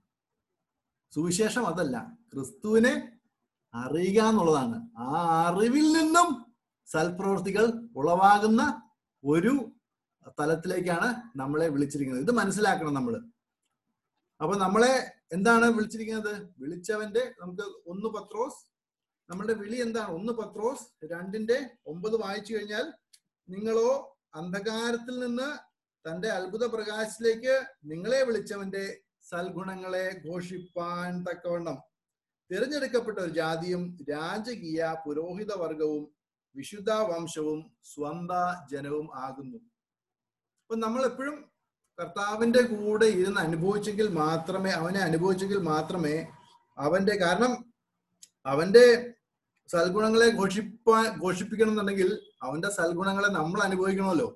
Speaker 1: സുവിശേഷം അതല്ല, ക്രിസ്തുവിനെ അറിയുക എന്നുള്ളതാണ്. ആ അറിവിൽ നിന്നും സൽപ്രവൃത്തികൾ ഉളവാകുന്ന ഒരു തലത്തിലേക്കാണ് നമ്മളെ വിളിച്ചിരിക്കുന്നത്. ഇത് മനസ്സിലാക്കണം നമ്മൾ. അപ്പൊ നമ്മളെ എന്താണ് വിളിച്ചിരിക്കുന്നത്? വിളിച്ചവന്റെ, നമുക്ക് 1 പത്രോസ്, നമ്മളുടെ വിളി എന്താണ്? 1 പത്രോസ് 2:9 വായിച്ചു കഴിഞ്ഞാൽ, നിങ്ങളോ അന്ധകാരത്തിൽ നിന്ന് തന്റെ അത്ഭുത പ്രകാശത്തിലേക്ക് നിങ്ങളെ വിളിച്ചവന്റെ സൽഗുണങ്ങളെ ഘോഷിപ്പാൻ തക്കവണ്ണം തിരഞ്ഞെടുക്കപ്പെട്ട ഒരു ജാതിയും രാജകീയ പുരോഹിത വർഗവും വിശുദ്ധ വംശവും സ്വന്ത ജനവും ആകുന്നു. അപ്പൊ നമ്മൾ എപ്പോഴും കർത്താവിന്റെ കൂടെ ഇരുന്ന് അനുഭവിച്ചെങ്കിൽ മാത്രമേ, അവനെ അനുഭവിച്ചെങ്കിൽ മാത്രമേ അവന്റെ, കാരണം അവന്റെ സൽഗുണങ്ങളെ ഘോഷിപ്പിക്കണം എന്നുണ്ടെങ്കിൽ അവന്റെ സൽഗുണങ്ങളെ നമ്മൾ അനുഭവിക്കണമല്ലോ.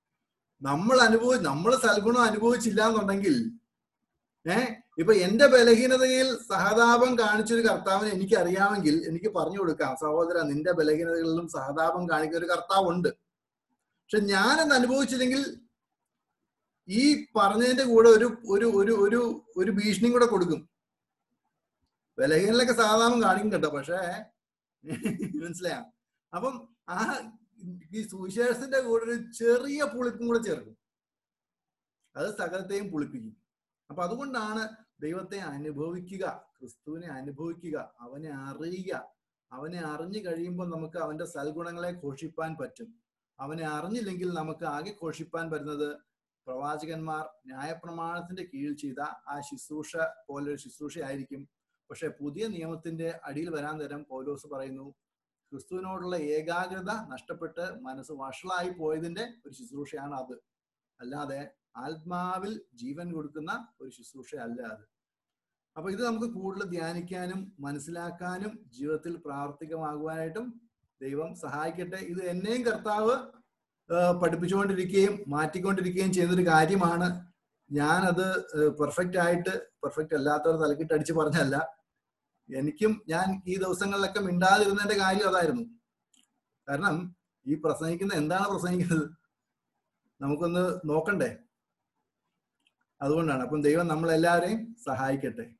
Speaker 1: നമ്മൾ സൽഗുണം അനുഭവിച്ചില്ല എന്നുണ്ടെങ്കിൽ, ഇപ്പൊ എന്റെ ബലഹീനതയിൽ സഹതാപം കാണിച്ചൊരു കർത്താവിനെ എനിക്ക് അറിയാമെങ്കിൽ എനിക്ക് പറഞ്ഞു കൊടുക്കാം, സഹോദര നിന്റെ ബലഹീനതകളിലും സഹതാപം കാണിക്കുന്ന ഒരു കർത്താവുണ്ട്. പക്ഷെ ഞാനെന്ന് അനുഭവിച്ചില്ലെങ്കിൽ ഈ പറഞ്ഞതിന്റെ കൂടെ ഒരു ഒരു ഒരു ഒരു ഒരു ഭീഷണിയും കൂടെ കൊടുക്കും. ബലഹീനലൊക്കെ സഹതാപം കാണിക്കും കേട്ടോ, പക്ഷേ മനസ്സിലായോ? അപ്പം ഈ സുവിശേഷത്തിന്റെ കൂടെ ഒരു ചെറിയ പുളിപ്പും കൂടെ ചേർക്കും, അത് സകലത്തെയും പുളിപ്പിക്കും. അപ്പൊ അതുകൊണ്ടാണ് ദൈവത്തെ അനുഭവിക്കുക, ക്രിസ്തുവിനെ അനുഭവിക്കുക, അവനെ അറിയുക. അവനെ അറിഞ്ഞു കഴിയുമ്പോൾ നമുക്ക് അവന്റെ സൽഗുണങ്ങളെ ഘോഷിപ്പാൻ പറ്റും. അവനെ അറിഞ്ഞില്ലെങ്കിൽ നമുക്ക് ആകെ ഘോഷിപ്പാൻ പറ്റുന്നത് പ്രവാചകന്മാർ ന്യായപ്രമാണത്തിന്റെ കീഴിൽ ചെയ്ത ആ ശുശ്രൂഷ പോലൊരു ശുശ്രൂഷ ആയിരിക്കും. പക്ഷെ പുതിയ നിയമത്തിന്റെ അടിയിൽ വരാൻ നേരം പൗലോസ് പറയുന്നു, ക്രിസ്തുവിനോടുള്ള ഏകാഗ്രത നഷ്ടപ്പെട്ട് മനസ്സ് വഷളായി പോയതിന്റെ ഒരു ശുശ്രൂഷയാണ് അത്. അല്ലാതെ ആത്മാവിൽ ജീവൻ കൊടുക്കുന്ന ഒരു ശുശ്രൂഷ അല്ല അത്. അപ്പൊ ഇത് നമുക്ക് കൂടുതൽ ധ്യാനിക്കാനും മനസ്സിലാക്കാനും ജീവിതത്തിൽ പ്രാവർത്തികമാകുവാനായിട്ടും ദൈവം സഹായിക്കട്ടെ. ഇത് എന്നെയും കർത്താവ് പഠിപ്പിച്ചുകൊണ്ടിരിക്കുകയും മാറ്റിക്കൊണ്ടിരിക്കുകയും ചെയ്യുന്നൊരു കാര്യമാണ്. ഞാനത് പെർഫെക്റ്റ് അല്ലാത്തവർ തലക്കിട്ട് അടിച്ച് പറഞ്ഞല്ല. ഞാൻ ഈ ദിവസങ്ങളിലൊക്കെ മിണ്ടാതിരുന്നതിന്റെ കാര്യം അതായിരുന്നു. കാരണം ഈ എന്താണ് പ്രസംഗിക്കുന്നത് നമുക്കൊന്ന് നോക്കണ്ടേ? അതുകൊണ്ടാണ്. അപ്പം ദൈവം നമ്മളെല്ലാവരെയും സഹായിക്കട്ടെ.